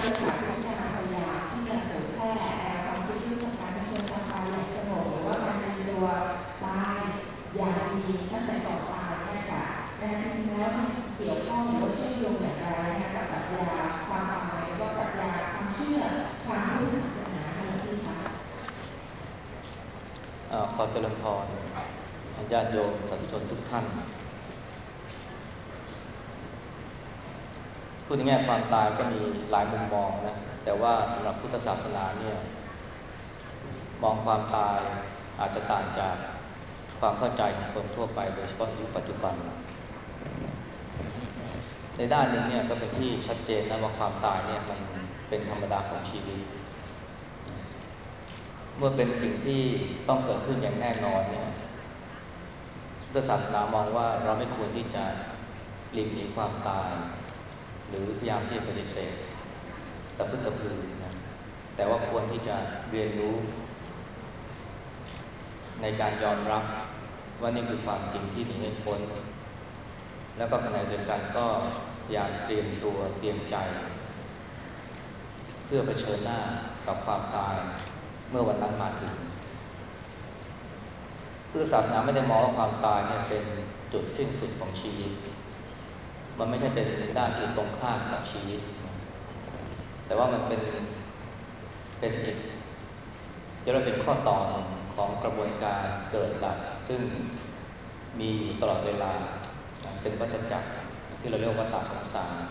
เลยค่ะทุกการพยายามที่จะเผยแพร่ความคิดเรื่องการเผชิญความตายอย่างสงบหรือว่าการเตรียมตัวตายอย่างดีตั้งแต่ก่อนตายเนี่ยค่ะจริงๆแล้วมันเกี่ยวข้องหรือว่าเชื่อมโยงอย่างไรกับปรัชญาความตายหรือว่าปรัชญาความเชื่อทางพุทธศาสนาอะไรที่คะขอเจริญพรญาติโยมสาธุชนทุกท่านพูดในแง่ความตายก็มีหลายมุมมองนะแต่ว่าสำหรับพุทธศาสนาเนี่ยมองความตายอาจจะต่างจากความเข้าใจของคนทั่วไปโดยเฉพาะในยุคปัจจุบันในด้านหนึ่งเนี่ยก็เป็นที่ชัดเจนนะว่าความตายเนี่ยมันเป็นธรรมดาของชีวิตเมื่อเป็นสิ่งที่ต้องเกิดขึ้นอย่างแน่นอนเนี่ยพุทธศาสนามองว่าเราไม่ควรที่จะหลีกหนีความตายหรือพยายามที่จะปฏิเสธตะพึดตะพือนะแต่ว่าควรที่จะเรียนรู้ในการยอมรับว่านี่คือความจริงที่หนีไม่พ้นแล้วก็ขณะเดียวกันก็พยายามเตรียมตัวเตรียมใจเพื่อเผชิญหน้ากับความตายเมื่อวันนั้นมาถึงพุทธศาสนาไม่ได้มองว่าความตายเนี่ยเป็นจุดสิ้นสุดของชีวิตมันไม่ใช่เป็นด้านที่ตรงข้ามกับชีวิตแต่ว่ามันเป็นอีกจะเรียกเป็นข้อต่อของกระบวนการเกิดดับซึ่งมีอยู่ตลอดเวลาเป็นวัฏจักรที่เราเรียกว่าวัฏสงสาร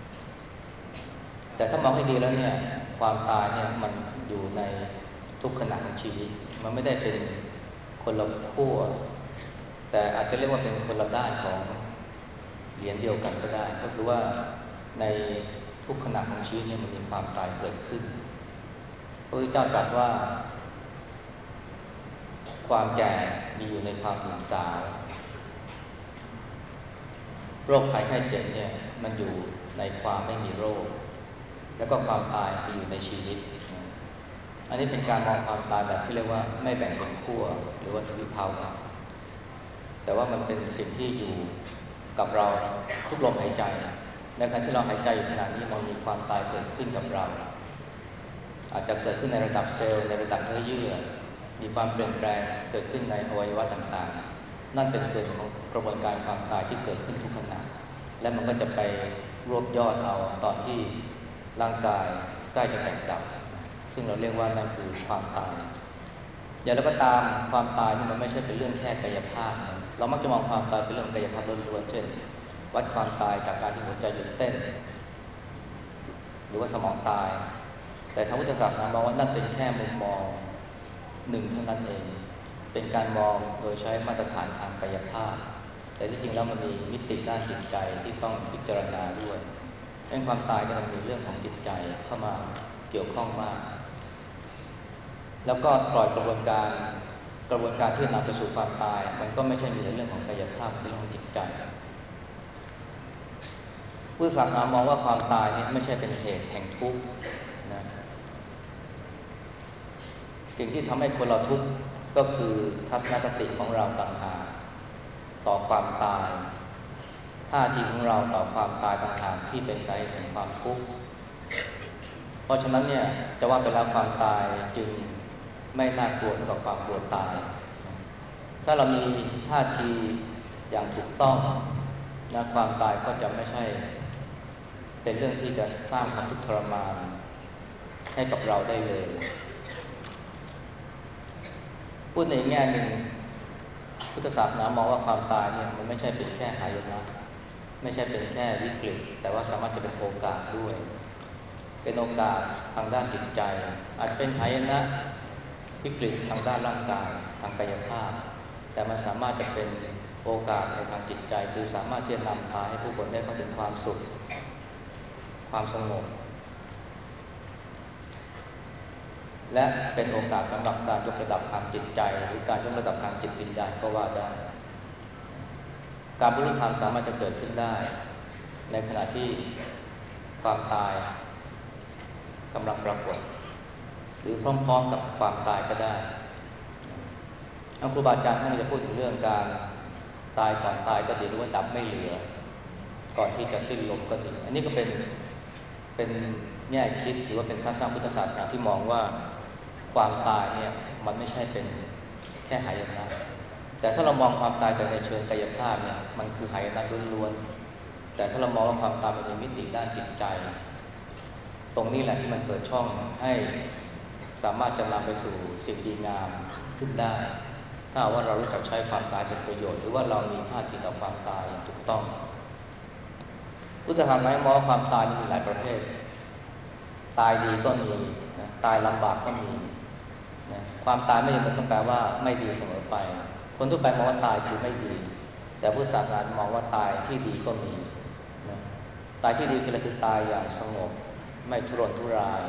แต่ถ้ามองให้ดีแล้วเนี่ยความตายเนี่ยมันอยู่ในทุกขณะของชีวิตมันไม่ได้เป็นคนละขั้วแต่อาจจะเรียกว่าเป็นคนละด้านของเหรียญเดียวกันก็ได้ก็คือว่าในทุกขณะของชีวิตเนี่ยมันมีความตายเกิดขึ้นพระพุทธเจ้าตรัสว่าความแก่มีอยู่ในความหนุ่มสาวโรคภัยไข้เจ็บเนี่ยมันอยู่ในความไม่มีโรคแล้วก็ความตายมีอยู่ในชีวิตอันนี้เป็นการมองความตายแบบที่เรียกว่าไม่แบ่งเป็นขั้วหรือว่าทวิภาวะแต่ว่ามันเป็นสิ่งที่อยู่กับเราทุกลมหายใจในขณะที่เราหายใจอยู่ขณะนี้มันมีความตายเกิดขึ้นกับเราอาจจะเกิดขึ้นในระดับเซลล์ในระดับเนื้อเยื่อมีความเปลี่ยนแปลงเกิดขึ้นในอวัยวะต่างๆนั่นเป็นส่วนของกระบวนการความตายที่เกิดขึ้นทุกขณะและมันก็จะไปรวบยอดเอาตอนที่ร่างกายใกล้จะแตกดับซึ่งเราเรียกว่านั่นคือความตายอย่างไรก็ตามความตายนี่มันไม่ใช่เป็นเรื่องแค่กายภาพนะเรามักจะมองความตายเป็นเรื่องกายภาพล้วนๆเช่นวัดความตายจากการที่หัวใจหยุดเต้นหรือว่าสมองตายแต่ทางพุทธศาสนามองว่านั่นเป็นแค่มุมมองหนึ่งเท่านั้นเองเป็นการมองโดยใช้มาตรฐานทางกายภาพแต่ที่จริงแล้วมันมีมิติด้านจิตใจที่ต้องพิจารณาด้วยเรื่องความตายก็มันมีเรื่องของจิตใจเข้ามาเกี่ยวข้องมากแล้วก็ปล่อยกระบวนการที่นำไปสู่ความตายมันก็ไม่ใช่มีแต่เรื่องของกายภาพเป็นเรื่องของจิตใจพุทธศาสนามองว่าความตายเนี่ยไม่ใช่เป็นเหตุแห่งทุกข์นะสิ่งที่ทำให้คนเราทุกข์ก็คือทัศนคติของเราต่างหากต่อความตายท่าทีของเราต่อความตายต่างหากที่เป็นสาเหตุแห่งความทุกข์เพราะฉะนั้นเนี่ยจะว่าไปแล้วความตายจึงไม่น่ากลัวเท่ากับความกลัวตายถ้าเรามีท่าทีอย่างถูกต้องนะความตายก็จะไม่ใช่เป็นเรื่องที่จะสร้างความทุกข์ทรมานให้กับเราได้เลยพูดในแง่หนึ่งพุทธศาสนามองว่าความตายเนี่ยมันไม่ใช่เป็นแค่หายนะไม่ใช่เป็นแค่วิกฤตแต่ว่าสามารถจะเป็นโอกาสด้วยเป็นโอกาสทางด้านจิตใจอาจจะเป็นหายนะวิกฤตทางด้านร่างกายทางกายภาพแต่มันสามารถจะเป็นโอกาสในทางจิตใจคือสามารถที่จะนำพาให้ผู้คนได้เข้าถึงความสุขความสงบและเป็นโอกาสสำหรับการยกระดับทางจิตใจหรือการยกระดับทางจิตวิญญาณก็ว่าได้การบรรลุธรรมสามารถจะเกิดขึ้นได้ในขณะที่ความตายกำลังปรากฏหรือพร้อมๆกับความตายก็ได้ครูบาอาจารย์ท่านจะพูดถึงเรื่องการตายก่อนตายก็ดีหรือว่าดับไม่เหลือก่อนที่จะสิ้นลมก็ดีอันนี้ก็เป็นเป็นแง่คิดหรือว่าเป็นทัศนคติพุทธศาสนาที่มองว่าความตายเนี่ยมันไม่ใช่เป็นแค่หายนะแต่ถ้าเรามองความตายจากในเชิงกายภาพเนี่ยมันคือหายนะล้วนๆแต่ถ้าเรามองว่าความตายมันเป็นมิติด้านจิตใจตรงนี้แหละที่มันเปิดช่องให้สามารถจะนำไปสู่สิ่งดีงามขึ้นได้ถ้าว่าเรารู้จักใช้ความตายเป็นประโยชน์หรือว่าเรามีท่าทีต่อความตายอย่างถูกต้องพุทธศาสนามองว่าความตายมีหลายประเภทตายดีก็มีนะตายลำบากก็มีนะความตายไม่จำเป็นต้องแปลว่าไม่ดีเสมอไปคนทั่วไปมองว่าตายคือไม่ดีแต่พุทธศาสนามองว่าตายที่ดีก็มีนะตายที่ดีคืออะไรคือตายอย่างสงบไม่ทุรนทุราย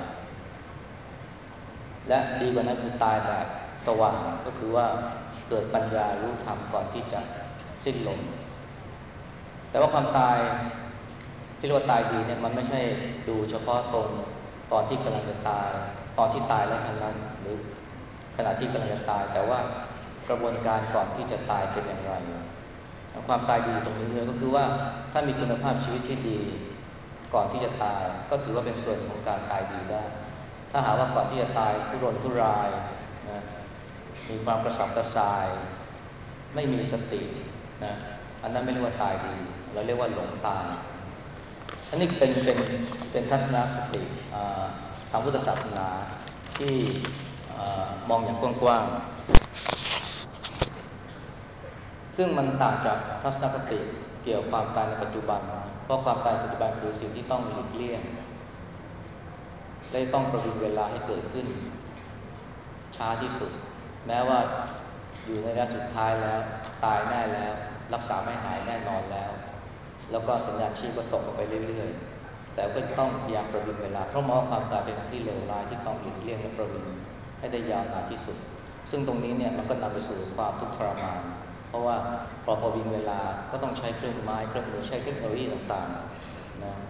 และดีกว่านั้นคือตายแบบสว่างก็คือว่าเกิดปัญญารู้ธรรมก่อนที่จะสิ้นลมแต่ว่าความตายที่เรียกว่าตายดีเนี่ยมันไม่ใช่ดูเฉพาะตรงตอนที่กำลังจะตายตอนที่ตายแล้วเท่านั้นหรือขณะที่กำลังจะตายแต่ว่ากระบวนการก่อนที่จะตายเป็นอย่างไรความตายดีตรงนี้เลยก็คือว่าถ้ามีคุณภาพชีวิตที่ดีก่อนที่จะตายก็ถือว่าเป็นส่วนของการตายดีได้ถ้าหากว่าก่อนที่จะตายทุรนทุรายนะมีความกระสับกระส่ายไม่มีสตินะอันนั้นไม่เรียกว่าตายดีเราเรียกว่าหลงตายอันนี้เป็นทัศนคติทางพุทธศาสนาที่มองอย่างกว้างๆซึ่งมันต่างจากทัศนคติเกี่ยวกับความตายในปัจจุบันเพราะความตายในปัจจุบันคือสิ่งที่ต้องหลีกเลี่ยงและต้องประวิงเวลาให้เกิดขึ้นช้าที่สุดแม้ว่าอยู่ในระยะสุดท้ายแล้วตายแน่แล้วรักษาไม่หายแน่นอนแล้วก็สัญญาณชีพก็ตกลงไปเรื่อยๆแต่ก็ต้องพยายามประวิงเวลาเพราะมองความตายเป็นที่เลวร้ายที่ต้องหลีกเลี่ยงและประวิงให้ได้ยาวนานที่สุดซึ่งตรงนี้เนี่ยมันก็นำไปสู่ความทุกข์ทรมานเพราะว่าพอประวิงเวลาก็ต้องใช้เครื่องไม้เครื่องมือใช้เทคโนโลยีต่างๆนะ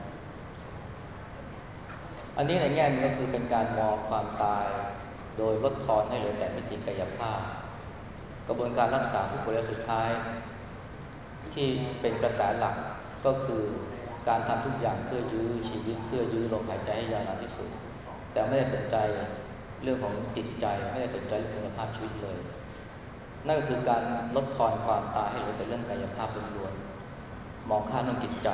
อันนี้ในแง่นึงก็คือเป็นการมองความตายโดยลดทอนให้เหลือแต่มิติกายภาพกระบวนการรักษาผู้ป่วยระยะสุดท้ายที่เป็นกระแสหลักก็คือการทำทุกอย่างเพื่อยื้อชีวิตเพื่อยื้อลมหายใจให้ยาวนานที่สุดแต่ไม่ได้สนใจเรื่องของจิตใจไม่ได้สนใจเรื่องคุณภาพชีวิตเลยนั่นก็คือการลดทอนความตายให้เหลือแต่เรื่องกายภาพล้วนๆมองข้ามเรื่องจิตใจ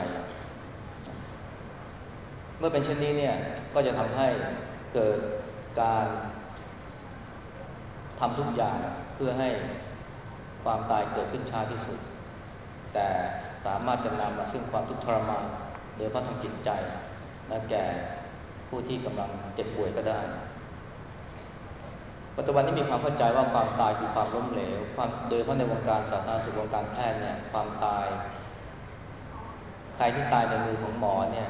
เมื่อเป็นเช่นนี้เนี่ยก็จะทำให้เกิดการทำทุกอย่างเพื่อให้ความตายเกิดขึ้นช้าที่สุดแต่สามารถจะนำมาซึ่งความทุกข์ทรมานโดยเฉพาะทางจิตใจและแก่ผู้ที่กำลังเจ็บป่วยก็ได้ปัจจุบันนี้มีความเข้าใจว่าความตายคือความล้มเหลวโดยเฉพาะในวงการสาธารณสุขวงการแพทย์เนี่ยความตายใครที่ตายในมือของหมอเนี่ย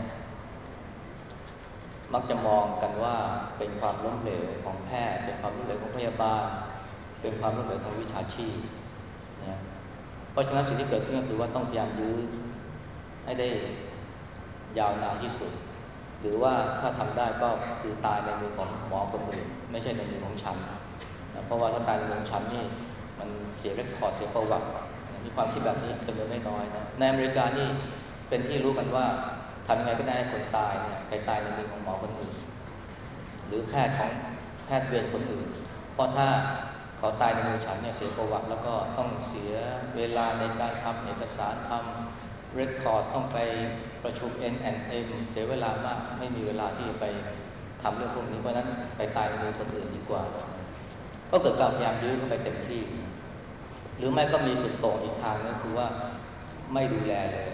มักจะมองกันว่าเป็นความล้มเหลวของแพทย์เป็นความล้มเหลวของพยาบาลเป็นความล้มเหลวทางวิชาชีพนะเพราะฉะนั้นสิ่งที่เกิดขึ้นก็คือว่าต้องพยายามยื้อให้ได้ยาวนานที่สุดหรือว่าถ้าทำได้ก็คือตายในมือของหมอคนอื่นไม่ใช่ในมือของฉันนะเพราะว่าถ้าตายในมือของฉันนี่มันเสียเรคคอร์ดเสียประวัติมีความคิดแบบนี้จำนวนไม่น้อยนะในอเมริกานี่เป็นที่รู้กันว่าทำยังไงก็ได้ให้คนตายเนี่ยไปตายในมือของหมอคนอื่นหรือแพทย์ของแพทย์เวรคนอื่นเพราะถ้าเขาตายในมือฉันเนี่ยเสียประวัติแล้วก็ต้องเสียเวลาในการทำเอกสารทำเรคคอร์ดต้องไปประชุม N&M เสียเวลามากไม่มีเวลาที่จะไปทำเรื่องพวกนี้เพราะนั้นไปตายในมือคนอื่นดีกว่าก็เกิดการพยายามยื้อเข้าไปเต็มที่หรือไม่ก็มีสุดโต่งอีกทางก็คือว่าไม่ดูแลเลย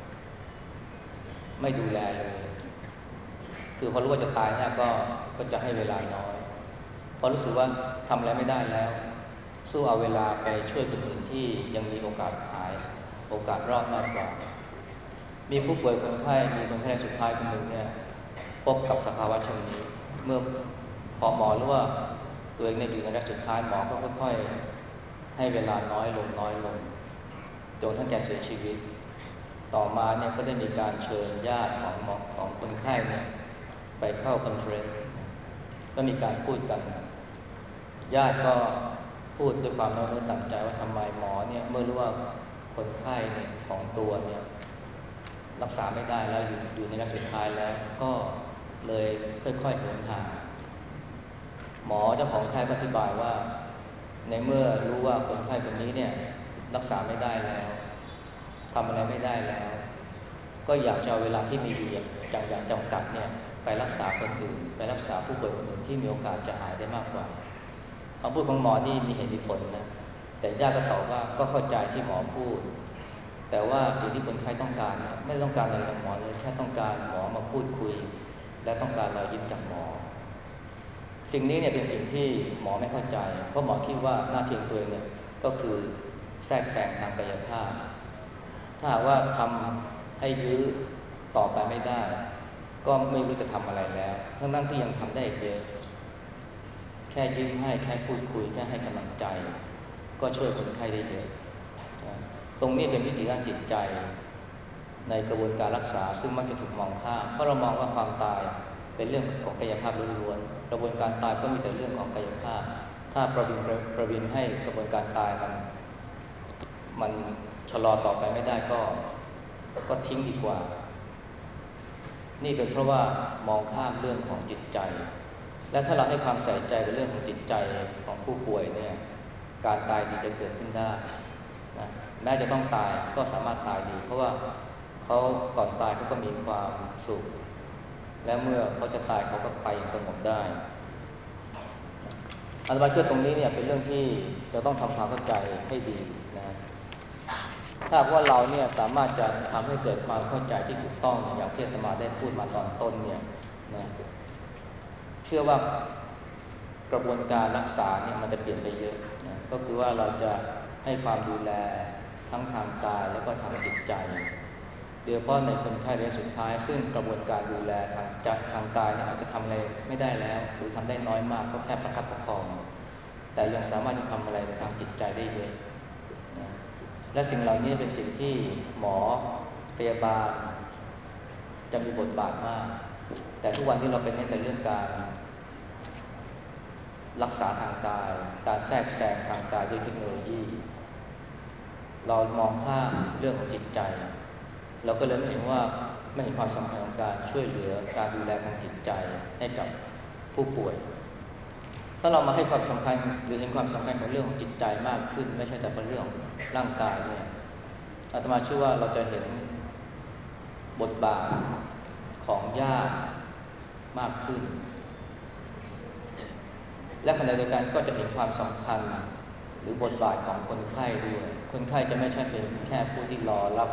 ไม่ดูแลเลยคือพอรู้ว่าจะตายเนี่ยก็จะให้เวลาน้อยพอรู้สึกว่าทำอะไรไม่ได้แล้วสู้เอาเวลาไปช่วยคนอื่นที่ยังมีโอกาสหายโอกาสรอดมากกว่ามีผู้ป่วยคนไข้มีคนไข้สุดท้ายคนหนึ่งเนี่ยพบกับสภาวะเช่นนี้เมื่อพอหมอรู้ว่าตัวเองเนี่ยอยู่ในระยะสุดท้ายหมอก็ค่อยๆให้เวลาน้อยลงจนทั้งแก่เสียชีวิตต่อมาเนี่ยก็ได้มีการเชิญญาติของหมอของคนไข้เนี่ยไปเข้าคอนเฟอเรนซ์ก็มีการพูดกันญาติก็พูดด้วยความน้อยเนื้อต่ำใจว่าทำไมหมอเนี่ยเมื่อรู้ว่าคนไข้เนี่ยของตัวเนี่ยรักษาไม่ได้แล้วอยู่ในระยะสุดท้ายแล้วก็เลยค่อยๆเหินห่างหมอเจ้าของไข้ก็อธิบายว่าในเมื่อรู้ว่าคนไข้คนนี้เนี่ยรักษาไม่ได้แล้วทำอะไรไม่ได้แล้วก็อยากจะเอาเวลาที่มีอยู่อย่างจำกัดเนี่ยไปรักษาคนอื่นไปรักษาผู้ป่วยคนอื่นที่มีโอกาสจะหายได้มากกว่าคำพูดของหมอนี่มีเหตุมีผลนะแต่ญาติก็ตอบว่าก็เข้าใจที่หมอพูดแต่ว่าสิ่งที่คนไข้ต้องการเนี่ยไม่ต้องการอะไรจากหมอเลยแค่ต้องการหมอมาพูดคุยและต้องการรอยยิ้มจากหมอสิ่งนี้เนี่ยเป็นสิ่งที่หมอไม่เข้าใจเพราะหมอคิดว่าหน้าที่ของตัวเองเนี่ยก็คือแทรกแซงทางกายภาพถ้าหากว่าทำให้ยื้อต่อไปไม่ได้ก็ไม่รู้จะทำอะไรแล้วทั้งที่ยังทำได้อีกเยอะแค่ยิ้มให้แค่พูดคุยแค่ให้กำลังใจก็ช่วยคนไข้ได้เยอะตรงนี้เป็นวิธีด้านจิตใจในกระบวนการรักษาซึ่งมักจะถูกมองข้ามเพราะเรามองว่าความตายเป็นเรื่องของกายภาพล้วนๆกระบวนการตายก็มีแต่เรื่องของกายภาพถ้าประวิงให้กระบวนการตายมันชะลอต่อไปไม่ได้ก็ทิ้งดีกว่านี่เป็นเพราะว่ามองข้ามเรื่องของจิตใจและถ้าเราให้ความใส่ใจกับเรื่องของจิตใจของผู้ป่วยเนี่ยการตายดีจะเกิดขึ้นได้นะแม้จะต้องตายก็สามารถตายดีเพราะว่าเขาก่อนตายเขาก็มีความสุขและเมื่อเขาจะตายเขาก็ไปอย่างสงบได้อันตรายคือตรงนี้เนี่ยเป็นเรื่องที่เราต้องทำความเข้าใจให้ดีนะถ้าว่าเราเนี่ยสามารถจะทำให้เกิดความเข้าใจที่ถูกต้องอย่างที่อาตมาได้พูดมาตอนต้นเนี่ยนะเชื่อว่ากระบวนการรักษาเนี่ยมันจะเปลี่ยนไปเยอะนะก็คือว่าเราจะให้ความดูแลทั้งทางกายแล้วก็ทางจิตใจโดยเฉพาะในคนไข้ระยะสุดท้ายซึ่งกระบวนการดูแลทางกายเนี่ยอาจจะทำอะไรไม่ได้แล้วหรือทำได้น้อยมากก็แค่ประคับประคองแต่ยังสามารถจะทำอะไรในทางจิตใจได้เยอะนะและสิ่งเหล่านี้เป็นสิ่งที่หมอพยาบาลจะมีบทบาทมากแต่ทุกวันนี้เราเป็นแต่เรื่องการรักษาทางกายการแทรกแซงทางกายด้วยเทคโนโลยีเรามองข้ามเรื่องของจิตใจเราก็เลยไม่เห็นความสำคัญของการช่วยเหลือการดูแลทางจิตใจให้กับผู้ป่วยถ้าเรามาให้ความสำคัญหรือเห็นความสำคัญของเรื่องของจิตใจมากขึ้นไม่ใช่แต่เป็นเรื่องร่างกายเนี่ยอาตมาเชื่อว่าเราจะเห็นบทบาทของญาติมากขึ้นและขณะเดียวกันก็จะเห็นความสำคัญหรือบทบาทของคนไข้ด้วยคนไข้จะไม่ใช่เป็นแค่ผู้ที่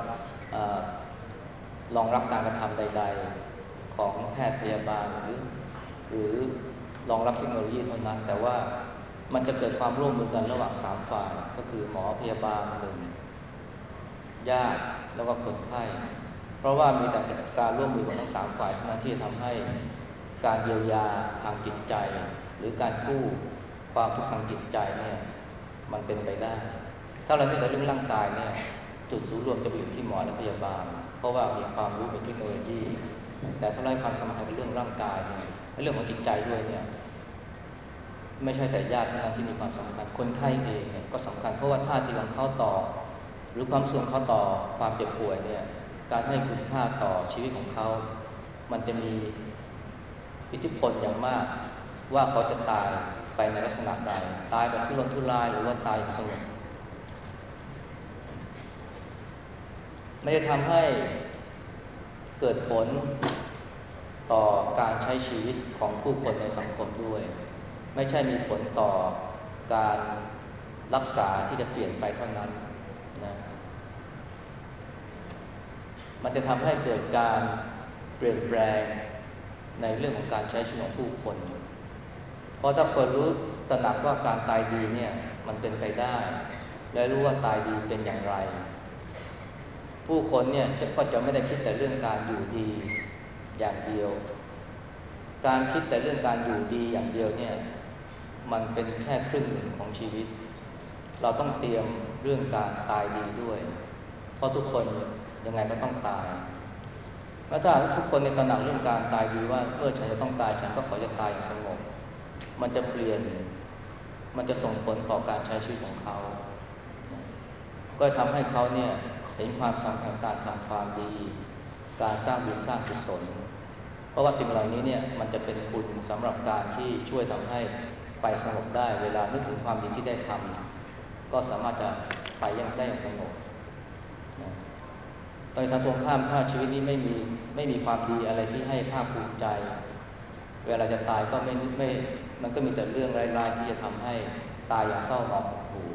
รองรับการกระทำใดๆของแพทย์พยาบาลหรือรองรับเทคโนโลยีเท่านั้นแต่ว่ามันจะเกิดความร่วมมือกันระหว่าง3ฝ่ายก็คือหมอพยาบาล1ญาติแล้วก็คนไข้เพราะว่ามีแต่การร่วมมือของทั้ง3ฝ่ายเท่านั้นที่จะทำให้การเยียวยาทางจิตใจหรือการกู้ความทุกข์ทางจิตใจเนี่ยมันเป็นไปได้ถ้าเราไม่แต่เรื่องร่างกายเนี่ยจุดศูนย์รวมจะไปอยู่ที่หมอและพยาบาลเพราะว่ามีความรู้เป็นเทคโนโลยีแต่ถ้าเราให้ความสำคัญกับเรื่องร่างกายเนี่ยเรื่องของจิตใจด้วยเนี่ยไม่ใช่แต่ญาติเท่านั้นที่มีความสำคัญคนไข้เองเนี่ยก็สำคัญเพราะว่าท่าทีของเขาต่อหรือความสูงเขาต่อความเจ็บป่วยเนี่ยการให้คุณค่าต่อชีวิตของเขามันจะมีอิทธิพลอย่างมากว่าเขาจะตายไปในลักษณะใดตายแบบทุรนทุรายหรือว่าตายอย่างสงบไม่ได้ทำให้เกิดผลต่อการใช้ชีวิตของผู้คนในสังคมด้วยไม่ใช่มีผลต่อการรักษาที่จะเปลี่ยนไปเท่านั้นนะมันจะทำให้เกิดการเปลี่ยนแปลงในเรื่องของการใช้ชีวิตของผู้คนเพราะถ้าคนรู้ตระหนักว่าการตายดีเนี่ยมันเป็นไปได้และรู้ว่าตายดีเป็นอย่างไรผู้คนเนี่ยก็จะไม่ได้คิดแต่เรื่องการอยู่ดีอย่างเดียวการคิดแต่เรื่องการอยู่ดีอย่างเดียวเนี่ยมันเป็นแค่ครึ่งหนึ่งของชีวิตเราต้องเตรียมเรื่องการตายดีด้วยเพราะทุกคนยังไงก็ต้องตายแล้วถ้าทุกคนในตระหนักเรื่องการตายดีว่าเมื่อฉันจะต้องตายฉันก็ขอจะตายอย่างสงบมันจะเปลี่ยนมันจะส่งผลต่อการใช้ชีวิตของเขาก็ทำให้เขาเนี่ยเห็นความสำคัญการทำความดีการสร้างบุญสร้างกุศลเพราะว่าสิ่งเหล่านี้เนี่ยมันจะเป็นทุนสำหรับการที่ช่วยทำให้ไปสงบได้เวลานึกถึงความดีที่ได้ทำก็สามารถจะไปยังได้สงบนะโดยทางตรงข้ามถ้าชีวิตนี้ไม่มีความดีอะไรที่ให้ภาคภูมิใจเวลาจะตายก็ไม่มันก็มีแต่เรื่องร้ายๆที่จะทำให้ตายอย่างเศร้าหมองหดหู่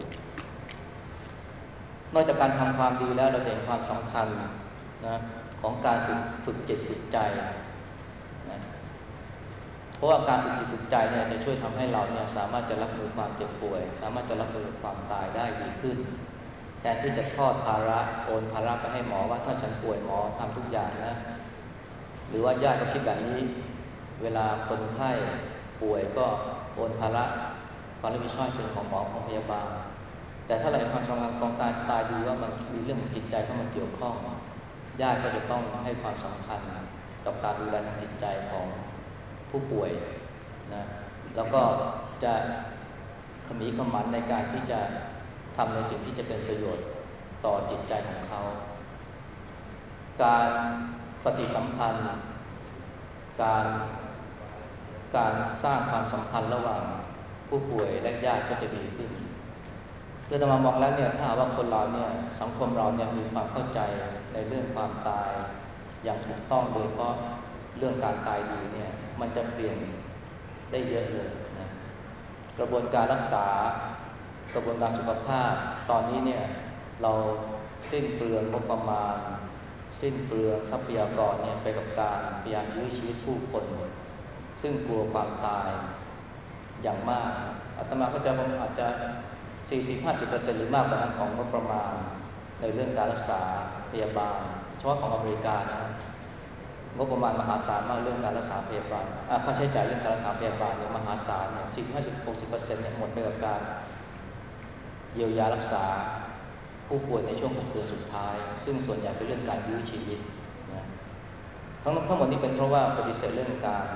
นอกจากการทำความดีแล้วเราเห็นความสำคัญนะของการฝึกจิตฝึกใจนะเพราะว่าการฝึกจิตฝึกใจเนี่ยจะช่วยทำให้เราเนี่ยสามารถจะรับมือความเจ็บป่วยสามารถจะรับมือความตายได้ดีขึ้นแทนที่จะทอดภาระโอนภาระไปให้หมอว่าถ้าฉันป่วยหมอทำทุกอย่างนะหรือว่าญาติก็คิดแบบนี้เวลาคนไข้ป่วยก็โอนภาระความรับผิดชอบเป็นของหมอของพยาบาลแต่ถ้าเราเห็นความสำคัญของการตายดีว่ามันมีเรื่องของจิตใจเข้ามาเกี่ยวข้องญาติก็จะต้องให้ความสำคัญกับการดูแลทางจิตใจของผู้ป่วยนะแล้วก็จะขมีขมันในการที่จะทำในสิ่งที่จะเป็นประโยชน์ต่อจิตใจของเขาการปฏิสัมพันธ์การสร้างความสัมพันธ์ระหว่างผู้ป่วยและญาติก็จะดีขึ้นคือถ้ามามองแล้วเนี่ยถ้าว่าคนเราเนี่ยสังคมเราเนี่ยมีความเข้าใจในเรื่องความตายอย่างถูกต้องโดยเฉพาะเรื่องการตายดีเนี่ยมันจะเปลี่ยนได้เยอะเลยนะกระบวนการรักษากระบวนการสุขภาพตอนนี้เนี่ยเราสิ้นเปลืองงบประมาณสิ้นเปลืองทรัพยากรเนี่ยไปกับการพยายามยื้อชีวิตผู้คนซึ่งกลัวความตายอย่างมากอาตมาก็จะอาจจะ 40-50% หรือมากกว่านั้นของงบประมาณในเรื่องการรักษาพยาบาลเฉพาะของอเมริกานะงบประมาณมหาศาลมากเรื่องการรักษาพยาบาลค่าใช้จ่ายเรื่องการรักษาพยาบาลเนี่ยมหาศาลเนี่ย 40-50-60% เนี่ยหมดไปกับการเยียวยารักษาผู้ป่วยในช่วง6 เดือนสุดท้ายซึ่งส่วนใหญ่เป็นเรื่องการยื้อชีวิตนะทั้งหมดนี้เป็นเพราะว่าปฏิเสธเรื่อง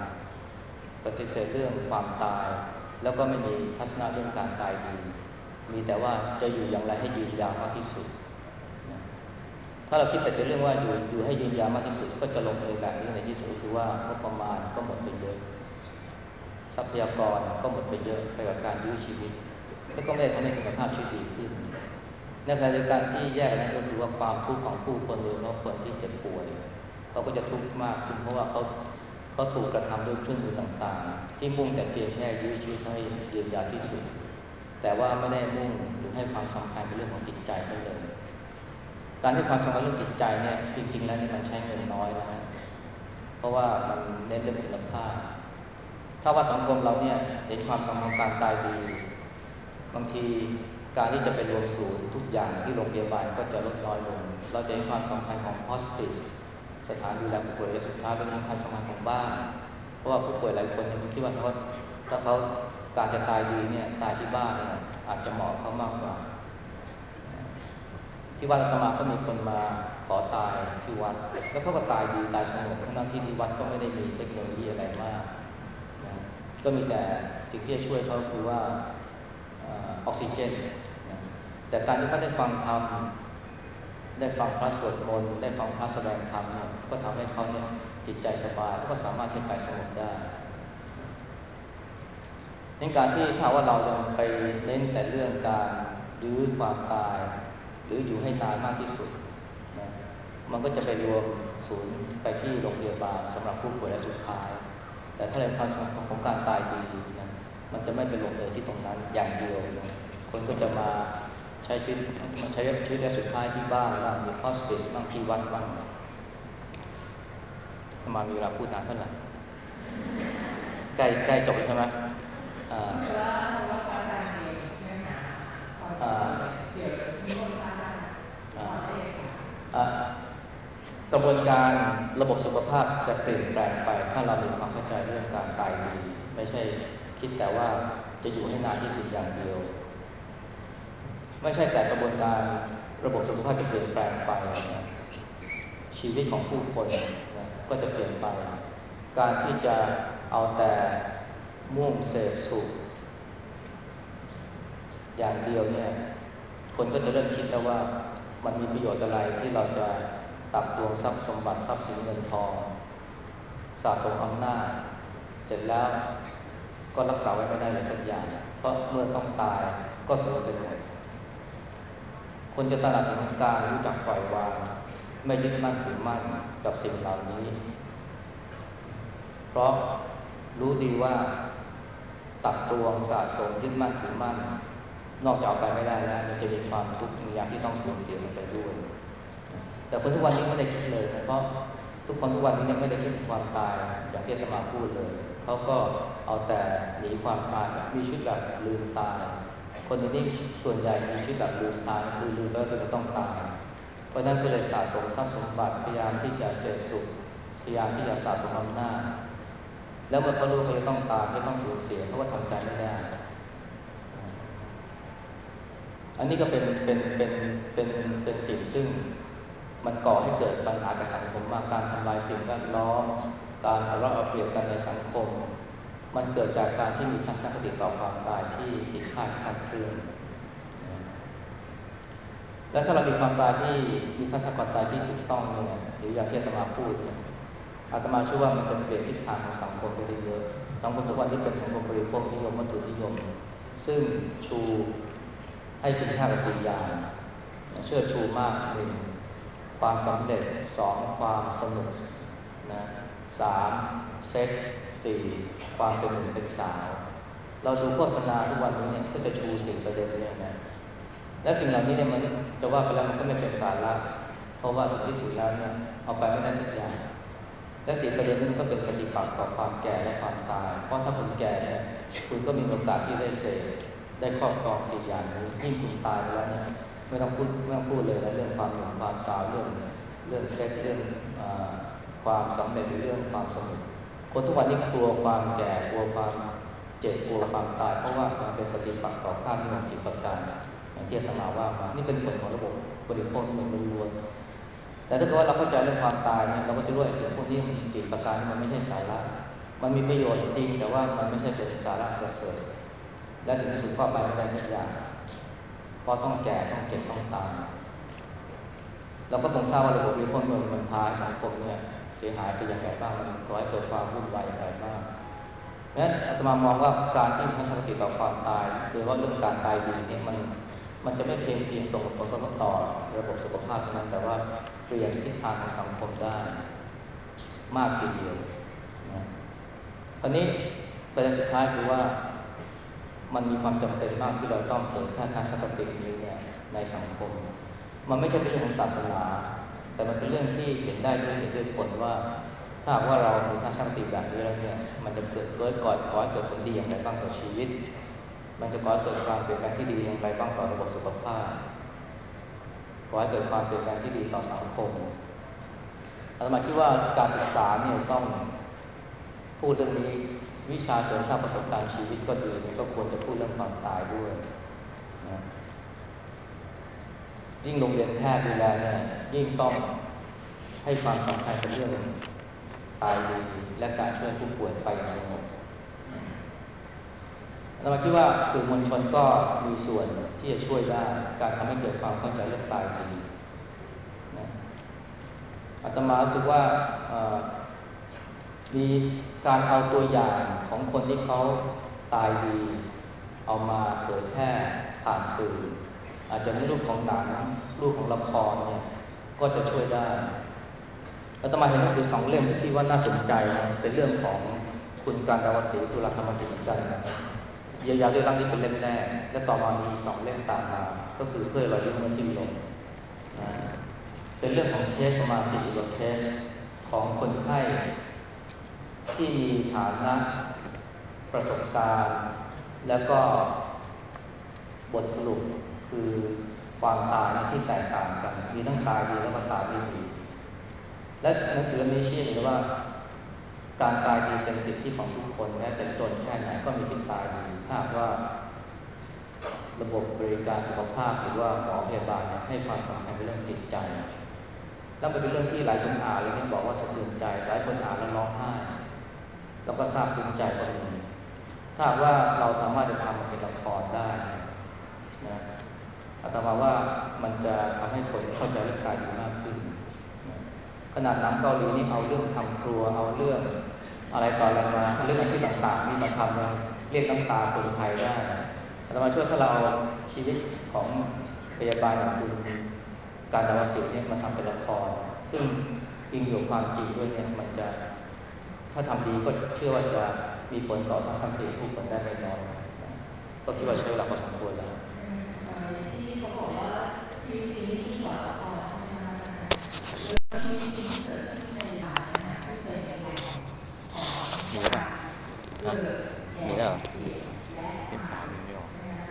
ความตายแล้วก็ไม่มีทัศนะเรื่องการตายดีมีแต่ว่าจะอยู่อย่างไรให้ยืนยาวมากที่สุดนะถ้าเราคิดแต่เรื่องว่าอยู่ให้ยืนยาวมากที่สุดก็จะลงเอยแบบนี้ในที่สุดคือว่างบประมาณก็หมดไปเยอะทรัพยากรก็หมดไปเยอะไปกับการยื้อชีวิตแล้วก็ไม่ได้ทำให้คุณภาพชีวิตดีขึ้นในขณะเดียวกันที่แยกกันนั้นก็คือว่าความทุกข์ของผู้คนโดยเฉพาะคนที่เจ็บป่วยเขาก็จะทุกข์มากขึ้นเพราะว่าเขาถูกกระทำด้วยเครื่องมือต่างๆที่มุ่งแต่เพียงแค่ยื้อชีวิตให้ยืนยาวที่สุดแต่ว่าไม่ได้มุ่งหรือให้ความสำคัญในเรื่องของจิตใจเขาเลยการให้ความสำคัญเรื่องจิตใจเนี่ยจริงๆแล้วนี่มันใช้เงินน้อยนะเพราะว่ามันเน้นเรื่องคุณภาพถ้าว่าสังคมเราเนี่ยเห็นความสำคัญการตายดีบางทีการที่จะไปรวมศูนย์ทุกอย่างที่โรงพยาบาลก็จะลดน้อยลงเราจะเห็นความสำคัญของ hospice สถานดูแลผู้ป่วยระยะสุดท้ายเป็นความสำคัญของบ้านเพราะว่าผู้ป่วยหลายคนเนี่ยคิดว่าถ้าเขาการจะตายดีเนี่ยตายที่บ้านเนี่ยอาจจะเหมาะเขามากกว่าที่วัดอาตมาก็มีคนมาขอตายที่วัดแล้วเขาก็ตายดีตายสงบทั้งที่วัดก็ไม่ได้มีเทคโนโลยีอะไรมากนะก็มีแต่สิ่งที่จะช่วยเขาคือว่าออกซิเจนนะแต่การที่เขาได้ฟังธรรมได้ฟังพระสวดมนต์ได้ฟังพระแสดงธรรมเนี่ยก็ทำให้เขาเนี่ยจิตใจสบายแล้วก็สามารถที่ไปสงบได้ในการที่ถ้าว่าเรายังไปเน้นแต่เรื่องการยื้อความตายหรืออยู่ให้นานมากที่สุดนะมันก็จะไปรวมศูนย์ไปที่โรงพยาบาลสำหรับผู้ป่วยรายสุดท้ายแต่ถ้าในความสำคัญของการตายดีนะมันจะไม่ไปลงเลยที่ตรงนั้นอย่างเดียวนะคนก็จะมาใช้ชีวิตรายสุดท้ายที่บ้านบ้างมีฮอสปิสบ้างที่วัดบ้างมามีเวลาพูดนานเท่าไหร่ใกล้จบแล้วใช่ไหมกระบวนการระบบสุขภาพจะเปลี่ยนแปลงไปถ้าเรามีความเข้าใจเรื่องการตายดีไม่ใช่คิดแต่ว่าจะอยู่ให้นานที่สุดอย่างเดียวไม่ใช่แต่กระบวนการระบบสุขภาพจะเปลี่ยนแปลงไปชีวิตของผู้คนก็จะเปลี่ยนไปการที่จะเอาแต่มุ่งเสพสุขอย่างเดียวเนี่ยคนก็จะเริ่มคิดแล้วว่ามันมีประโยชน์อะไรที่เราจะตักตวงทรัพย์สมบัติทรัพย์สินเงินทองสะสมอำนาจเสร็จแล้วก็รักษาไว้ไม่ได้เลยสักอย่างเพราะเมื่อต้องตายก็สูญไปหมดคนจะตระหนักถึงการรู้จักปล่อยวางไม่ยึดมั่นถือมั่นกับสิ่งเหล่านี้เพราะรู้ดีว่าตักตวงสะสมยึดมั่นถือมั่นนอกจากเอาไปไม่ได้แล้วมันจะมีความทุกข์มีอย่างที่ต้องสูญเสียมันไปด้วยแต่คนทุกวันนี้ไม่ได้คิดเลยเพราะทุกคนทุกวันนี้ไม่ได้คิดถึงความตายอย่างที่อาตมาพูดเลยเขาก็เอาแต่หนีความตายมีชีวิตแบบลืมตายคนนี้ส่วนใหญ่มีชีวิตแบบลืมตายคือลืมแล้วจะต้องตายเพราะนั้นก็เลยสะสมทรัพย์สมบัติพยายามที่จะเสพสุขพยายามที่จะสะสมอำนาจแล้วเมื่อเขารู้เขาจะต้องตายเขาต้องสูญเสียเขาก็ทำใจไม่ได้อันนี้ก็เป็นสิ่งซึ่งมันก่อให้เกิดปัญหากับสังคมมากการทำลายสิ่งแวดล้อมการทะเลาะเอาเปรียบกันในสังคมมันเกิดจากการที่มีทัศนคติต่อความตายที่ผิดพลาดคลาดเคลื่อนและถ้าเรามีความตายที่มีทัศนคติตายที่ถูกต้องเนี่ยหรืออย่างที่อาตมาพูดเนี่ยอาตมาเชื่อว่ามันจะเปลี่ยนทิศทางของสังคมไปได้เยอะสังคมทุกวันนี้เป็นสังคมบริโภคนิยมวัตถุนิยมซึ่งชูให้คุณค่ากับสิ่งอย่างเชิดชูมากหนึ่งความสำเร็จสองความสนุกนะสามเซ็กซ์สี่ความเป็นหนุ่มเป็นสาวเราดูโฆษณาทุกวันนี้เนี่ยก็จะชูสิ่งประเด็นนี้นะและสิ่งเหล่านี้เนี่ยมันจะว่าไปแล้วมันก็ไม่เป็นสาระเพราะว่าถึงที่สุดแล้วเนี่ยเอาไปไม่ได้สักอย่างและสิ่งประเด็นนี้มันก็เป็นปฏิปักษ์ต่อความแก่และความตายเพราะถ้าคุณแก่เนี่ยคุณก็มีโอกาสที่ได้เสพได้ครอบครองสิ่งอย่างนี้ยิ่งคุณตายไปแล้วเนี่ยไม่ต้องพูดเลยนะเรื่องความหนุ่มความสาวเรื่องเซ็กซ์เรื่องความสำเร็จหรือเรื่องความสนุกคนทุกวันนี้กลัวความแก่กลัวความเจ็บกลัวความตายเพราะว่ามันเป็นปฏิปักษ์ต่อค่านิยมสิ่งประการอย่างที่อาตมาว่ามานี่เป็นผลของระบบบริโภคนิยมล้วนๆแต่ถ้าเกิดว่าเราเข้าใจเรื่องความตายเนี่ยเราก็จะรู้ไอ้สิ่งพวกนี้สิ่งประการมันไม่ใช่สาระมันมีประโยชน์จริงแต่ว่ามันไม่ใช่เป็นสาระประเสริฐและถึงที่สุดก็ไปไม่ได้สักอย่างเพราะต้องแก่ต้องเจ็บต้องตายเราก็คงทราบว่าระบบนิยมมันพาสังคมเนี่ยเสียหายไปอย่างไรบ้างมันก่อให้เกิดความวุ่นวายอย่างไรบ้างงั้นอาตมามองว่าการที่ทัศนคติต่อความตายโดยว่าเรื่องการตายดีเนี่ยมันจะไม่เพียงส่งผลกระทบต่อระบบสุขภาพเท่านั้นแต่ว่าเปลี่ยนทิศทางของสังคมได้มากทีเดียวนะตอนนี้ประเด็นสุดท้ายคือว่ามันมีความจำเป็นมากที่เราต้องเผยแพร่ทัศนคตินี้เนี่ยในสังคมมันไม่ใช่เป็นเรื่องของศาสนาแต่มันเป็นเรื่องที่เห็นได้ด้วยเหตุด้วยผลว่าถ้าว่าเรามีทัศนคติแบบนี้แล้วเนี่ยมันจะเกิดก่อให้เกิดผลดีอย่างไรบ้างต่อชีวิตมันจะก่อให้เกิดความเปลี่ยนแปลงที่ดีอย่างไรบ้างต่อระบบสุขภาพก่อให้เกิดความเปลี่ยนแปลงที่ดีต่อสังคมอาตมาคิดว่าการศึกษาเนี่ยต้องพูดเรื่องนี้วิชาเสริมสร้างประสบการณ์ชีวิตก็ดีมันก็ควรจะพูดเรื่องความตายด้วยนะยิ่งโรงเรียนแพทย์ดูแลเนี่ยยิ่งต้องให้ความสำคัญกับเรื่องตายดีและการช่วยผู้ป่วยไปอย่างสงบเราคิดว่าสื่อมวลชนก็มีส่วนที่จะช่วยได้การทำให้เกิดความเข้าใจเรื่องตายดีนะอาตมารู้สึกว่ามีการเอาตัวอย่างของคนที่เขาตายดีเอามาเผยแพร่ผ่านสื่ออาจจะในรูปของหนังรูปของละครเนี่ยก็จะช่วยได้อาตมาเห็นหนังสือ2 เล่มที่ว่าน่าสนใจเป็นเรื่องของคุณการดาวศรีสุรธรรมกิจกันเยียวยาด้วยรักนี้เป็นเล่มแรกและต่อมามี2 เล่มตามมาก็คือเพื่อรอยยิ้มเมื่อสิ้นลมนะเป็นเรื่องของเคสประมาณ40 กว่าเคสของคนไข้ที่มีฐานะประสบการณ์แล้วก็บทสรุปคือความตายที่แตกต่างกันมีทั้งตายดีแล้วก็ตายไม่ดีและหนังสือนี้ชี้เห็นว่าการตายดีเป็นสิทธิของทุกคนแม้แต่จนแค่ไหนก็มีสิทธิตายดีถ้าว่าระบบบริการสุขภาพหรือว่าหมอพยาบาลให้ความสำคัญเรื่องจิตใจแล้วเป็นเรื่องที่หลายคนอ่านแล้วเนี่ยบอกว่าสะเทือนใจหลายคนอ่านแล้วร้องไห้แล้วก็ซาบซึ้งใจก็มีถ้าว่าเราสามารถจะทำมันเป็นละครได้นะอาตมาว่ามันจะทำให้คนเข้าใจเรื่องกายดีมากขึ้นขนาดหนังเกาหลีนี่เอาเรื่องทำครัวเอาเรื่องอะไรต่ออะไรมาเรื่องอาชีพต่างๆนี่มาทำเราเรียกน้ำตาคนไทยได้แต่มาช่วยถ้าเราเอาชีวิตของพยาบาลอย่างคุณการดาวสิทธิ์เนี่ยมาทำเป็นละครซึ่งอิงอยู่ความจริงด้วยเนี่ยมันจะถ้าทำดีก็เชื่อว่าจะมีผลต่อทัศนคติผู้คนได้ไม่น้อยก็คิดว่าใช้เวลาพอสมควรแล้วที่เขาบอกว่าชีวิตจริงที่กว่าละครใช่ไหมคะชีวิตจริงที่เกิดขึ้นในหลายนะซึ่งเป็นแหล่งของการเกิดแก่เจ็บและเล่มสามยังไม่ออก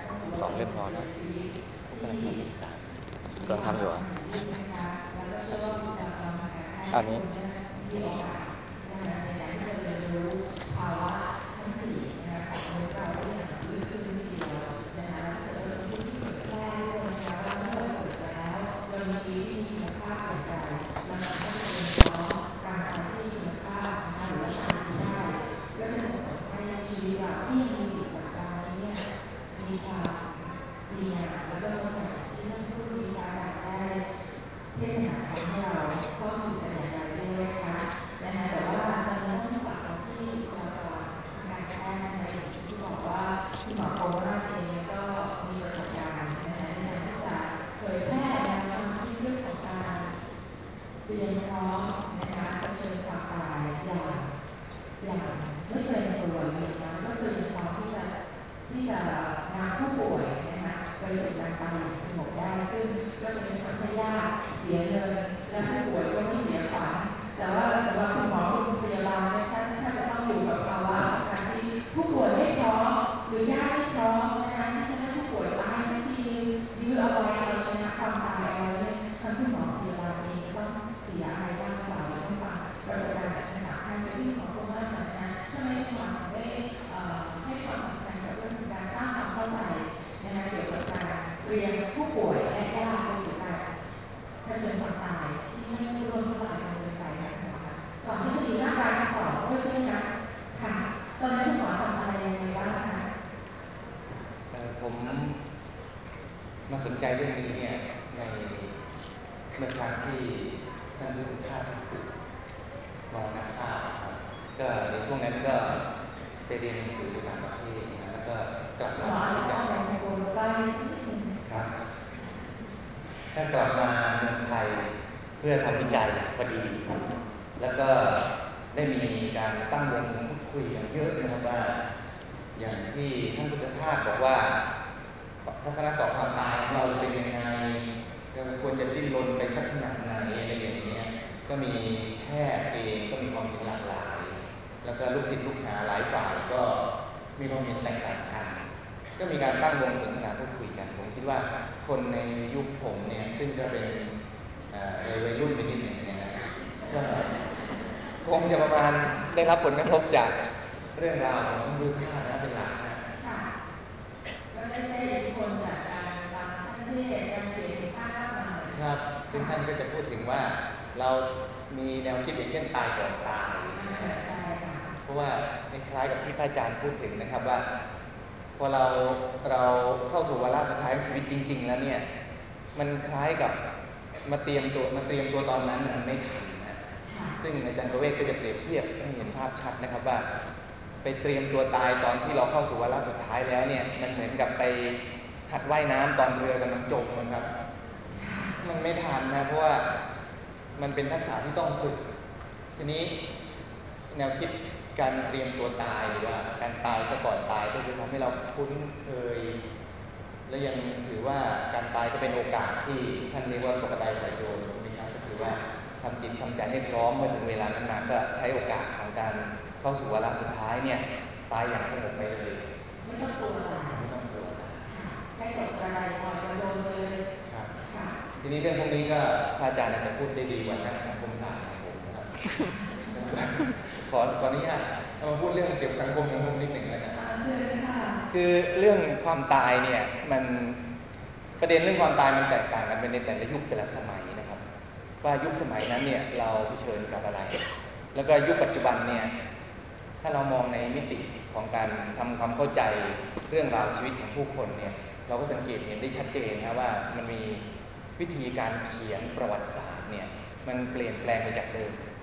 2 เล่มพอแล้วพวกกำลังทำเล่มสามกำลังทำอยู่อ่ะแล้วก็เชื่อว่ามีการทำให้อันนี้มีโอกาสในการที่จะเรียนรู้ภาวะทั้งสี่ของมนุษย์เราได้อย่างลึกซึ้งทีเดียวนะคะแล้วเกิดที่เผยแพร่ด้วยนะคะว่าเมื่อเราเกิดแล้วเรามีชีวิตที่มีคุณภาพอย่างไรแล้วมันก็จะเป็นเพราะการทำที่มีคุณภาพนะคะหรือว่าทำดีได้ก็จะส่งผลให้ชีวิตเราที่มีอยู่ปัจจุบันนี้เนี่ยมีความดีงามแล้วก็งดงามที่เมื่อสักครู่นี้อาจารย์ได้เทศนาให้เราเข้าสู่กันอย่างไรด้วยนะคะแต่ว่าตอนนี้ต้องฝากที่บุคลากรการแพทย์ในที่บอกว่าคุณหมอโคม่าเองก็มีประสบการณ์ในการที่จะเผยแพร่แนวความคิดเรื่องของการเตรียมพร้อมเผชิญความตายอย่างไม่เกรงกลัวเลยนะก็คือพร้อมที่จะนำผู้ป่วยไปสู่การตายอย่างสงบได้ซึ่งก็จะเป็นคนที่ยากเสียเงินและผู้ป่วยก็ไม่เสียขวัญแต่ว่าสำหรับคุณหมอคุณพยาบาลท่านจะต้องอยู่กับภาวะการที่ผู้ป่วยไม่พร้อมหรือญาติไม่พร้อมที่จะให้ผู้ป่วยตายสักทียื้อเอาไว้เอาชนะความตายเอาไว้ทั้งคุณหมอพยาบาลเองต้องเสียอะไรบ้างหรือเปล่าต้องฟังประสบการณ์จากหนักให้ไปที่หมอคุณมากนะถ้าไม่ฟังได้ให้ความสำคัญกับเรื่องการสร้างความเข้าใจเกี่ยวกับการเรียนผู้ป่วยและญาติไปสู่การเผชิญความตายที่ไม่ร่วมทุกข์จนเกินไปนะคะก่อนที่จะมีหน้าการสอนด้วยใช่ไหมคะค่ะตอนนั้นคุณหมอทำอะไรยังไงบ้างคะผมมาสนใจเรื่องนี้เนี่ยในเมื่อครั้งที่ท่านผู้ท่านฝึกมรณภาพก็ในช่วงนั้นก็ไปเรียนหนังสือต่างประเทศแล้วก็กลับมาที่จังหวัดครับถ้ากลับมาเมืองไทยเพื่อทำวิจัยพอดีแล้วก็ได้มีการตั้งวงพูดคุยกันเยอะนะครับว่าอย่างที่ท่านพุทธทาสบอกว่าทัศนะต่อความตายของเราเป็นยังไงเราควรจะดิ้นรนไปสักขนาดไหนอะไรอย่างเงี้ยก็มีแพทย์เองก็มีความเห็นหลากหลายแล้วก็ลูกศิษย์ลูกหาหลายฝ่ายก็มีความเห็นแตกต่างกันก็มีการตั้งวงสนทนาพูดคุยกันผมคิดว่าคนในยุคผมเนี่ยซึ่งจะเป็นวัยรุ่นไปนิดหนึ่งเนี่ยนะก็คงจะประมาณได้รับผลกระทบจากเรื่องราวของดูท่านะเป็นหลักนะก็ได้อิทธิพลจากการฟังท่านเทศน์การเขียนภาพมาครับซึ่งท่านก็จะพูดถึงว่าเรามีแนวคิดอย่างเช่นตายก่อนตายใช่ค่ะเพราะว่าคล้ายกับที่พระอาจารย์พูดถึงนะครับว่าพอเราเข้าสู่วาระสุดท้ายของชีวิตจริงๆแล้วเนี่ยมันคล้ายกับมาเตรียมตัวตอนนั้นมันไม่ทันนะซึ่งอาจารย์ประเวศก็จะเปรียบเทียบให้เห็นภาพชัดนะครับว่าไปเตรียมตัวตายตอนที่เราเข้าสู่วาระสุดท้ายแล้วเนี่ยมันเหมือนกับไปหัดว่ายน้ำตอนเรือกำลังจมนะครับมันไม่ทันนะเพราะว่ามันเป็นทักษะที่ต้องฝึกทีนี้แนวคิดการเตรียมตัวตายหรือว่าการตายซะก่อนตายก็คือทำให้เราคุ้นเคยและยังถือว่าการตายก็เป็นโอกาสที่ท่านเรียกว่าตกกระไดพลอยโจรนะครับก็คือว่าทำจิตทำใจให้พร้อมเมื่อถึงเวลานั้นมาก็ใช้โอกาสของการเข้าสู่วาระสุดท้ายเนี่ยตายอย่างสงบไปเลยไม่ต้องกลัวไม่ต้องกลัวให้ตกกระไดพลอยโจรเลยครับทีนี้เรื่องพวกนี้ก็พระอาจารย์จะพูดได้ดีกว่านักสังคมศาสตร์ของผมนะครับขออนุญาตมาพูดเรื่องเกี่ยวกับสังคมนิดหนึ่งแล้วกันคือเรื่องความตายเนี่ยมันประเด็นเรื่องความตายมันแตกต่างกันเป็นในแต่ละยุคแต่ละสมัยนะครับว่ายุคสมัยนั้นเนี่ยเราเผชิญกับอะไรแล้วก็ยุคปัจจุบันเนี่ยถ้าเรามองในมิติของการทำความเข้าใจเรื่องราวชีวิตของผู้คนเนี่ยเราก็สังเกตเห็นได้ชัดเจนนะว่ามันมีวิธีการเขียนประวัติศาสตร์เนี่ยมันเปลี่ยนแปลงไปจากเดิม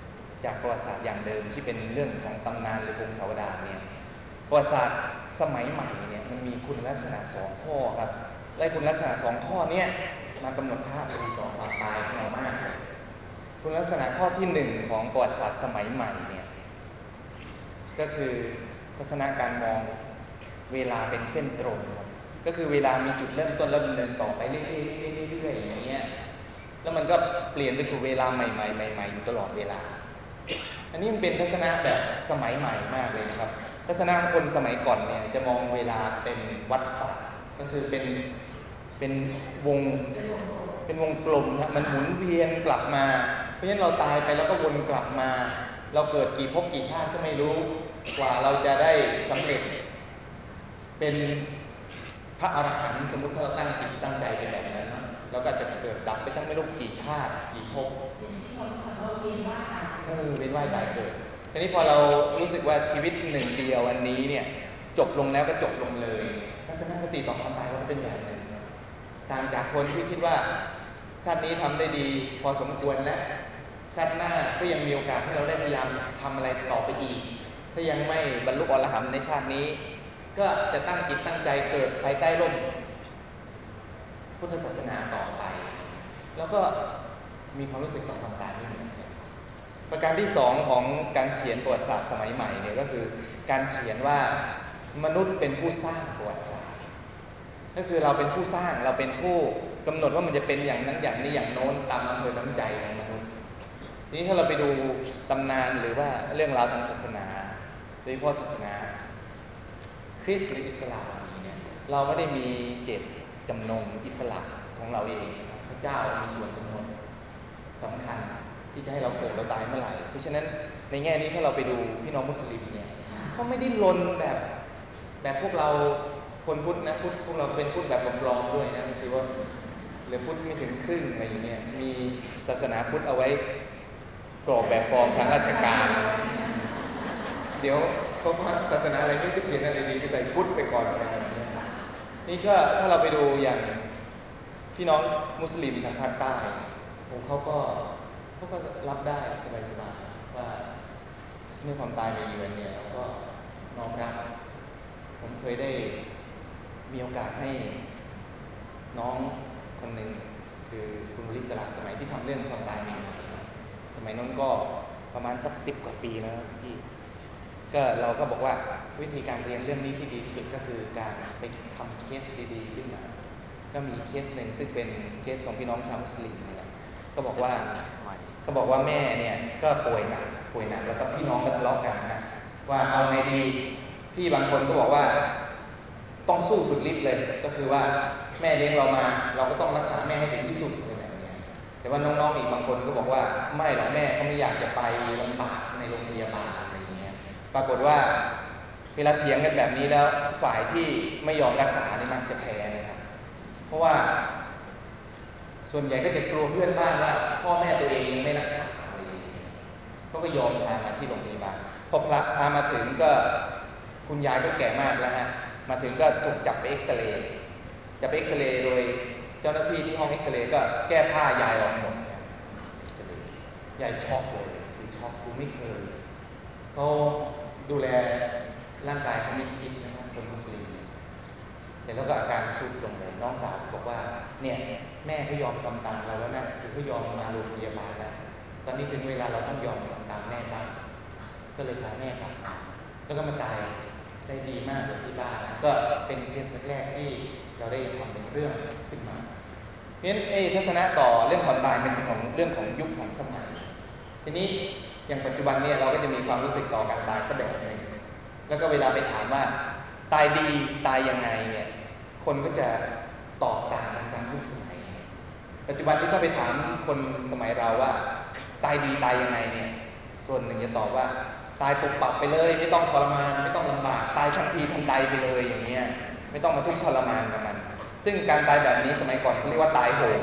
จากประวัติศาสตร์อย่างเดิมที่เป็นเรื่องของตำนานหรือวงศาวดารเนี่ยประวัติศาสตร์สมัยใหม่เนี่ยมันมีคุณลักษณะ2ข้อครับและคุณลักษณะ2ข้อเนี่ยมากำหนดท่าทีต่อความตายของเรามากคุณลักษณะข้อที่1ของประวัติศาสตร์สมัยใหม่เนี่ยก็คือทัศนการมองเวลาเป็นเส้นตรงครับก็คือเวลามีจุดเริ่มต้นแล้วดำเนินต่อไปเรื่อยๆอย่างเงี้ยแล้วมันก็เปลี่ยนไปสู่เวลาใหม่ๆอยู่ตลอดเวลาอันนี้มันเป็นทัศนะแบบสมัยใหม่มากเลยนะครับทัศนะคนสมัยก่อนเนี่ยจะมองเวลาเป็นวัฏฏะก็คือเป็นวงกลมนะมันหมุนเวียนกลับมาเพราะฉะนั้นเราตายไปแล้วก็วนกลับมาเราเกิดกี่ภพกี่ชาติก็ไม่รู้กว่าเราจะได้สำเร็จเป็นพระอรหันต์สมมติถ้าเราตั้งจิตตั้งใจไปแบบนั้นเราก็จะเกิดดับไปตั้งไม่รู้กี่ชาติกี่ภพเวียนว่ายตายเกิดทีนี้พอเรารู้สึกว่าชีวิตหนึ่งเดียวอันนี้เนี่ยจบลงแล้วก็จบลงเลยทัศนคติต่อความตายก็เป็นแบบหนึ่งต่างจากคนที่คิดว่าชาตินี้ทำได้ดีพอสมควรและชาติหน้าก็ยังมีโอกาสให้เราได้พยายามทำอะไรต่อไปอีกถ้ายังไม่บรรลุอรหันต์ในชาตินี้ก็จะตั้งจิตตั้งใจเกิดภายใต้ร่มพุทธศาสนาต่อไปแล้วก็มีความรู้สึกต่อความตายไม่เหมือนกันประการที่2ของการเขียนประวัติศาสตร์สมัยใหม่เนี่ยก็คือการเขียนว่ามนุษย์เป็นผู้สร้างประวัติศาสตร์ก็คือเราเป็นผู้สร้างเราเป็นผู้กำหนดว่ามันจะเป็นอย่างนั้นอย่างนี้อย่างโน้นตามอำเภอน้ำใจของมนุษย์ทีนี้ถ้าเราไปดูตำนานหรือว่าเรื่องราวทางศาสนาโดยเฉพาะศาสนาคริสต์หรืออิสลามเนี่ยเราไม่ได้มีเจตจำนงอิสระของเราเองพระเจ้ามีส่วนกำหนดสำคัญที่จะให้เราเกิดเราตายเมื่อไหร่เพราะฉะนั้นในแง่นี้ถ้าเราไปดูพี่น้องมุสลิมเนี่ยเขาไม่ได้ลนแบบพวกเราคนพุทธนะพุทธพวกเราเป็นพุทธแบบปลอมๆด้วยนะคือว่าหรือพุทธไม่ถึงครึ่งอะไรอย่างเงี้ยมีศาสนาพุทธเอาไว้กรอบแบบฟอร์มทางราชการเดี๋ยวเขาว่าศาสนาอะไรไม่เขียนอะไรดีก็ใส่พุทธไปก่อนอะไรแบบนี้นี่ก็ถ้าเราไปดูอย่างพี่น้องมุสลิมทางภาคใต้เขาก็รับได้สบายๆว่าเมื่อความตายมาเยือนเนี่ยเราก็น้อมรับผมเคยได้มีโอกาสให้น้องคนหนึ่งคือคุณวริศราสมัยที่ทำเรื่องความตายมาสมัยนั้นก็ประมาณสัก10 กว่าปีแล้วพี่ก็เราก็บอกว่าวิธีการเรียนเรื่องนี้ที่ดีที่สุดก็คือการไปทำเคสดีๆขึ้นมาก็มีเคสหนึ่งซึ่งเป็นเคสของพี่น้องชาวมุสลิมนี่แหละก็บอกว่าแม่เนี่ยก็ป่วยหนักแล้วก็พี่น้องก็ทะเลาะกันนะว่าเอาไงดีพี่บางคนก็บอกว่าต้องสู้สุดฤทธิ์เลยก็คือว่าแม่เลี้ยงเรามาเราก็ต้องรักษาแม่ให้ถึงที่สุดอะไรแบบนี้แต่ว่าน้องๆอีกบางคนก็บอกว่าไม่หรอกแม่ก็ไม่อยากจะไปลำบากในโรงพยาบาลอะไรอย่างเงี้ยปรากฏว่าเวลาเถียงกันแบบนี้แล้วฝ่ายที่ไม่ยอมรักษานี่มักจะแพ้นะครับเพราะว่าส่วนใหญ่ก็จะกลัวเพื่อนบ้านว่าพ่อแม่ตัวเองยังไม่รักษาเขาก็ยอมพามาที่โรงพยาบาลพอพามาถึงก็คุณยายก็แก่มากแล้วฮะมาถึงก็ถูกจับไปเอ็กซเรย์โดยเจ้าหน้าที่ที่ห้องเอ็กซเรย์ก็แก้ผ้ายายออกหมดยายช็อกเลยคือช็อกคือไม่เคยเขาดูแลร่างกายเขาไม่คิดนะครับคนมุสลิมเสร็จแล้วก็อาการซุดลงเลยน้องสาวบอกว่าเนี่ยแม่เขายอมทำตามเราแล้วนะคือเขายอมมาโรงพยาบาลแล้วตอนนี้ถึงเวลาเราต้องยอมทำตามแม่บ้างก็เลยพาแม่กลับมาแล้วก็มาตายได้ดีมากเลยที่บ้านก็เป็นเคสแรกที่เราได้ทำเป็นเรื่องขึ้นมาเพราะฉะนั้นทัศนะต่อเรื่องความตายเป็นของเรื่องของยุคของสมัยทีนี้อย่างปัจจุบันเนี่ยเราก็จะมีความรู้สึกต่อการตายซะแบบนึงแล้วก็เวลาไปถามว่าตายดีตายยังไงเนี่ยคนก็จะตอบต่างกันตามยุคสมัยปัจจุบันที่เขาไปถามคนสมัยเราว่าตายดีตายยังไงเนี่ยส่วนหนึ่งจะตอบว่าตายปุบปับไปเลยไม่ต้องทรมานไม่ต้องลำบากตายทันทีทันใดไปเลยอย่างเงี้ยไม่ต้องมาทุกข์ทรมานกับมันซึ่งการตายแบบนี้สมัยก่อนเขาเรียกว่าตายโหง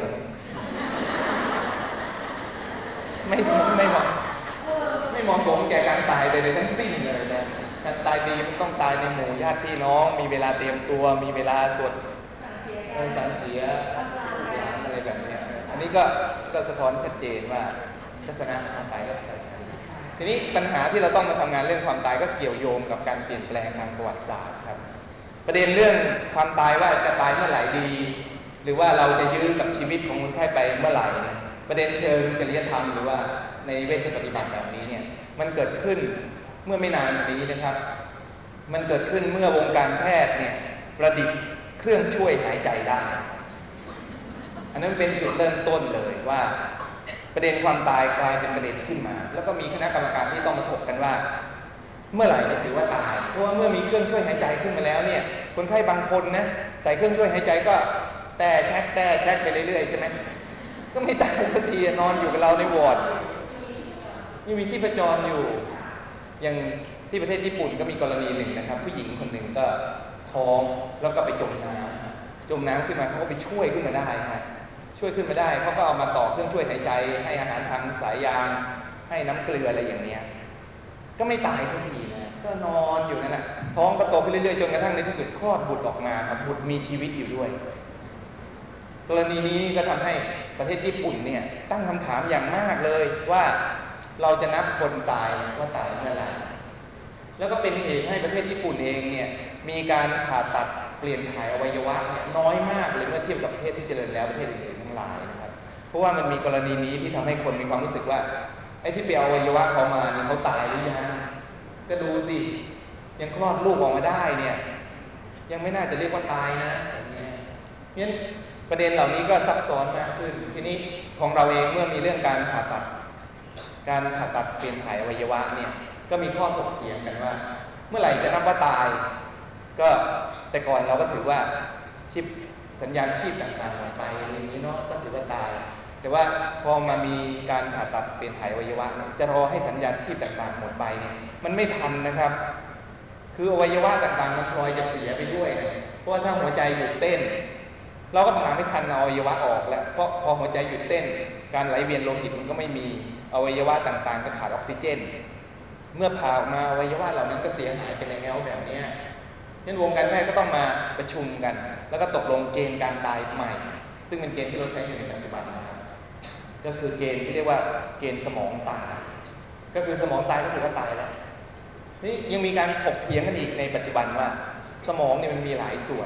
ไม่เหมาะสมแก่การตายใดๆทั้งสิ้นเลยนะการตายดีมันต้องตายในหมู่ญาติพี่น้องมีเวลาเตรียมตัวมีเวลาสวดสังเสียอะไรแบบนี้อันนี้ก็สะท้อนชัดเจนว่าทัศนะของตายก็แตกต่างทีนี้ปัญหาที่เราต้องมาทำงานเรื่องความตายก็เกี่ยวโยงกับการเปลี่ยนแปลงทางประวัติศาสตร์ครับประเด็นเรื่องความตายว่าจะตายเมื่อไหร่ดีหรือว่าเราจะยื้อกับชีวิตของคนไข้ไปเมื่อไหร่ประเด็นเชิงจริยธรรมหรือว่าในเวชปฏิบัติแบบนี้เนี่ยมันเกิดขึ้นเมื่อไม่นานมานี้นะครับมันเกิดขึ้นเมื่อวงการแพทย์เนี่ยประดิษฐ์เครื่องช่วยหายใจได้อันนั้นเป็นจุดเริ่มต้นเลยว่าประเด็นความตายกลายเป็นประเด็นขึ้นมาแล้วก็มีคณะกรรมการที่ต้องมาถกกันว่าเมื่อไหร่จะถือว่าตายเพราะว่าเมื่อมีเครื่องช่วยหายใจขึ้นมาแล้วเนี่ยคนไข้บางคนนะใส่เครื่องช่วยหายใจก็แต่แช็กไปเรื่อยๆใช่ไหมก็ไม่ตายสักทีนอนอยู่กับเราในวอร์ดยังมีชีพจรอยู่อย่างที่ประเทศญี่ปุ่นก็มีกรณีหนึ่งนะครับผู้หญิงคนหนึ่งก็ท้องแล้วก็ไปจมน้ำขึ้นมาเขาก็ไปช่วยขึ้นมาได้ครับช่วยขึ้นมาได้เขาก็เอามาต่อเครื่องช่วยหายใจให้อาหารทางสายยางให้น้ำเกลืออะไรอย่างเนี้ยก็ไม่ตายสักทีนะก็นอนอยู่นั่นแหละท้องก็โตขึ้นเรื่อยๆจนกระทั่งในที่สุดคลอดบุตรออกมาครับบุตรมีชีวิตอยู่ด้วยกรณีนี้ก็ทำให้ประเทศญี่ปุ่นเนี่ยตั้งคำถามอย่างมากเลยว่าเราจะนับคนตายว่าตายเมื่อไหร่แล้วก็เป็นเหตุให้ประเทศญี่ปุ่นเองเนี่ยมีการผ่าตัดเปลี่ยนถ่ายอวัยวะเนี่ยน้อยมากเลยเมื่อเทียบกับประเทศที่เจริญแล้วประเทศอื่นๆทั้งหลายนะครับเพราะว่ามันมีกรณีนี้ที่ทำให้คนมีความรู้สึกว่าไอ้ที่ไปเอาอวัยวะเขามาเนี่ยเขาตายหรือยังก็ดูสิยังคลอดลูกออกมาได้เนี่ยยังไม่น่าจะเรียกว่าตายนะเนี่ยประเด็นเหล่านี้ก็ซับซ้อนมากขึ้นทีนี้ของเราเองเมื่อมีเรื่องการผ่าตัดเปลี่ยนถ่ายอวัยวะเนี่ยก็มีข้อถกเถียงกันว่าเมื่อไหร่จะนับว่าตายก็แต่ก่อนเราก็ถือว่าชีพสัญญาณชีพต่างๆหมดไปอะไรอย่างนี้เนาะก็ถือว่าตายแต่ว่าพอมามีการผ่าตัดเปลี่ยนถ่ายอวัยวะจะรอให้สัญญาณชีพต่างๆหมดไปเนี่ยมันไม่ทันนะครับคืออวัยวะต่างๆมันพลอยจะเสียไปด้วยนะเพราะว่าถ้าหัวใจหยุดเต้นเราก็ผ่าไม่ทันเอาอวัยวะออกแล้วเพราะพอหัวใจหยุดเต้นการไหลเวียนโลหิตมันก็ไม่มีอวัยวะต่างๆก็ขาดออกซิเจนเมื่อผ่าออกมาอวัยวะเหล่านั้นก็เสียหายไปแล้วแบบนี้งั้นวงการแพทย์ก็ต้องมาประชุมกันแล้วก็ตกลงเกณฑ์การตายใหม่ซึ่งเป็นเกณฑ์ที่เราใช้อยู่ในปัจจุบันนะครับก็คือเกณฑ์ที่เรียกว่าเกณฑ์สมองตายก็คือสมองตายก็ถือว่าตายแล้วนี่ยังมีการถกเถียงกันอีกในปัจจุบันว่าสมองเนี่ยมันมีหลายส่วน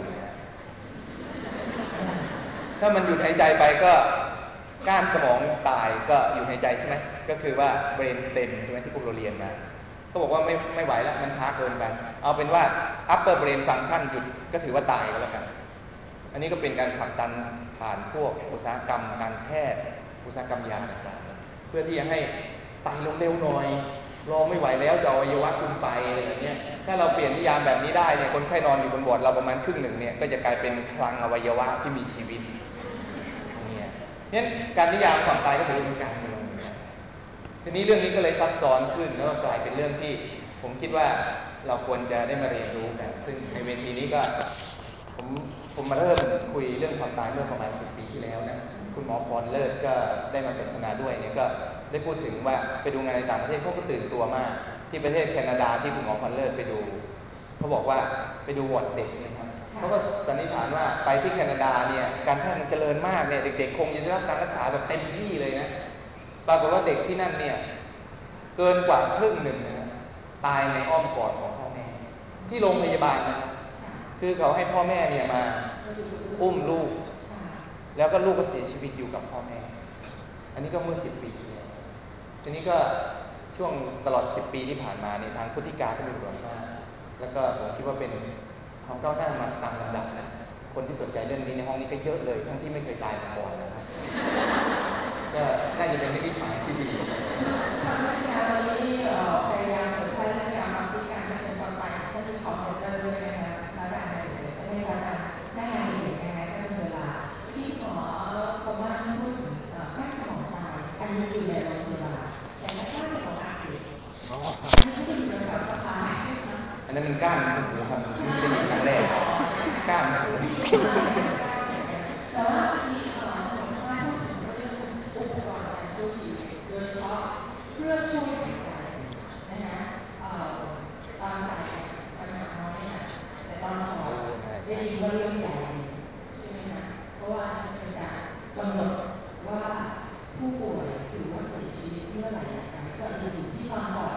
ถ้ามันหยุดหายใจไปก็ก้านสมองตายก็หยุดหายใจใช่ไหมก็คือว่า brain stem ใช่ไหมที่พวกเราเรียนมาเขาบอกว่าไม่ไหวแล้วมันช้าเกินไปเอาเป็นว่า upper brain function หยุดก็ถือว่าตายก็แล้วกันอันนี้ก็เป็นการผลักดันผ่านพวกอุตสาหกรรมการแพทย์อุตสาหกรรมยาต่างๆเพื่อที่จะให้ตายเร็วๆหน่อยรอไม่ไหวแล้วจะเอาอวัยวะคุณไปอะไรแบบนี้ถ้าเราเปลี่ยนนิยามแบบนี้ได้เนี่ยคนไข้นอนอยู่บนบอร์ดเราประมาณครึ่งหนึ่งเนี่ยก็จะกลายเป็นคลังอวัยวะที่มีชีวิตเนี่ยการนิยามความตายก็ถือเป็นการเมืองทีนี้เรื่องนี้ก็เลยซับซ้อนขึ้นแล้วก็กลายเป็นเรื่องที่ผมคิดว่าเราควรจะได้มาเรียนรู้กันซึ่งในเวทีนี้ก็ผมมาเริ่มคุยเรื่องความตายเมื่อประมาณ10 ปีที่แล้วนะคุณหมอพรเลิศก็ได้มาสนทนาด้วยเนี่ยก็ได้พูดถึงว่าไปดูงานในต่างประเทศเขาก็ตื่นตัวมากที่ประเทศแคนาดาที่คุณหมอพรเลิศไปดูเขาบอกว่าไปดูวอร์ดเด็กนะครับเขาก็สันนิษฐานว่าไปที่แคนาดาเนี่ยการแพทย์มันเจริญมากเนี่ยเด็กๆคงจะได้รับการรักษาแบบเต็มที่เลยนะปรากฏว่าเด็กที่นั่นเนี่ยเกินกว่าครึ่งหนึ่งนะตายในอ้อมกอดของพ่อแม่ที่โรงพยาบาลนะคือเขาให้พ่อแม่เนี่ยมาอุ้มลูกแล้วก็ลูกก็เสียชีวิตอยู่กับพ่อแม่อันนี้ก็เมื่อ10 ปีที่แล้วทีนี้ก็ช่วงตลอด10 ปีที่ผ่านมาเนี่ยทางพุทธิกาก็มีบทบาทแล้วก็ผมคิดว่าเป็นความก้าวหน้ามาตามลำดับนะคนที่สนใจเรื่องนี้ในห้องนี้ก็เยอะเลยทั้งที่ไม่เคยตายมาก่อนนะครับก็น่าจะเป็นวิธีหมายที่ดีทางวิทยาลัยนี้พยายามเผยแพร่เรื่องยามาที่การเผชิญความตายที่มีคอร์สเซ็นเตอร์ด้วยนะคะอาจารย์ให้อาจารย์ได้งานเห็นยังไงก็เป็นเวลาที่ขอผมว่าพูดแค่สมองตายอันนี้อยู่ในโรงพยาบาลแต่ไม่ใช่สมองอักเสบอันนี้ก็เป็นเรื่องแบบสบายอันนั้นมันก้านหูครับที่ได้ยินครั้งแรกก้านหูแต่ว่าที่ผมว่าพูดถึงเรื่องอุปกรณ์การช่วยชีวิตโดยเฉพาะเครื่องช่วยหายใจนะคะตอนใส่ปัญหาน้อยนะแต่ตอนถอดได้ยินว่าเรื่องใหญ่ใช่ไหมคะเพราะว่าเป็นการกำหนดว่าผู้ป่วยถือว่าเสียชีวิตเมื่อไหร่อย่างไรก็อยู่ที่ตอนถอด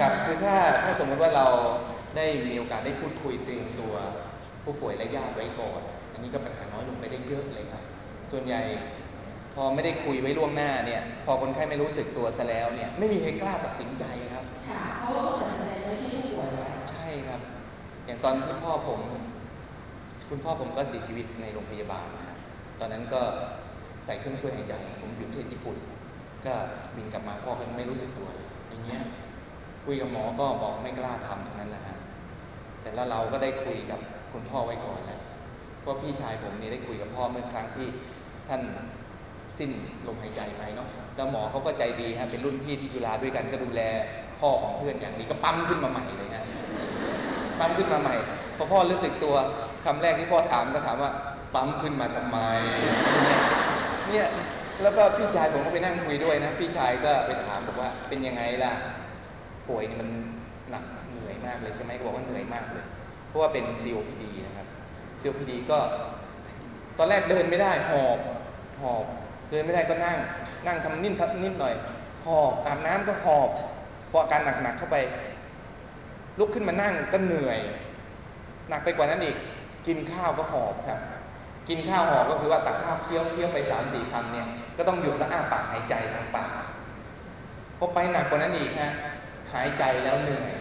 ครับคือถ้าสมมติว่าเราได้มีโอกาสได้พูดคุยเตรียมตัวผู้ป่วยและญาติไว้ก่อนอันนี้ก็ปัญหาน้อยลงไปได้เยอะเลยครับส่วนใหญ่พอไม่ได้คุยไว้ล่วงหน้าเนี่ยพอคนไข้ไม่รู้สึกตัวซะแล้วเนี่ยไม่มีใครกล้าตัดสินใจครับค่ะเพราะว่าตัดสินใจไม่ใช่ผู้ป่วยแล้วใช่ครับอย่างตอนคุณพ่อผมก็เสียชีวิตในโรงพยาบาลนะตอนนั้นก็ใส่เครื่องช่วยหายใจผมอยู่ที่ญี่ปุ่นก็บินกลับมาพ่อก็ไม่รู้สึกตัวอย่างเงี้ยคุยกับหมอก็บอกไม่กล้าทำทั้งนั้นแหละฮะแต่แล้วเราก็ได้คุยกับคุณพ่อไว้ก่อนแล้วเพราะพี่ชายผมเนี่ยได้คุยกับพ่อเมื่อครั้งที่ท่านสิ้นลมหายใจไปเนาะแล้วหมอเขาก็ใจดีฮะเป็นรุ่นพี่ที่จุฬาด้วยกันก็ดูแลพ่อของเพื่อนอย่างนี้ก็ปั๊มขึ้นมาใหม่เลยฮะปั๊มขึ้นมาใหม่พอพ่อรู้สึกตัวคำแรกที่พ่อถามก็ถามว่าปั๊มขึ้นมาทำไมเนี่ยแล้วก็พี่ชายผมก็ไปนั่งคุยด้วยนะพี่ชายก็ไปถามบอกว่าเป็นยังไงล่ะป่วยมันหนักเหนื่อยมากเลยใช่ไหมก็บอกว่าเหนื่อยมากเลยเพราะว่าเป็น COPD นะครับ COPD ก็ตอนแรกเดินไม่ได้หอบเดินไม่ได้ก็นั่งทำนิ่มหน่อยหอบอาบน้ำก็หอบพออาการหนักเข้าไปลุกขึ้นมานั่งก็เหนื่อยหนักไปกว่านั้นอีกกินข้าวก็หอบครับกินข้าวหอบก็คือว่าตักข้าวเคี้ยวไป 3-4 คำเนี่ยก็ต้องหยุดแล้วอ้าปากหายใจทางปากพอไปหนักกว่านั้นอีกฮะหายใจแล้วเหนื่อย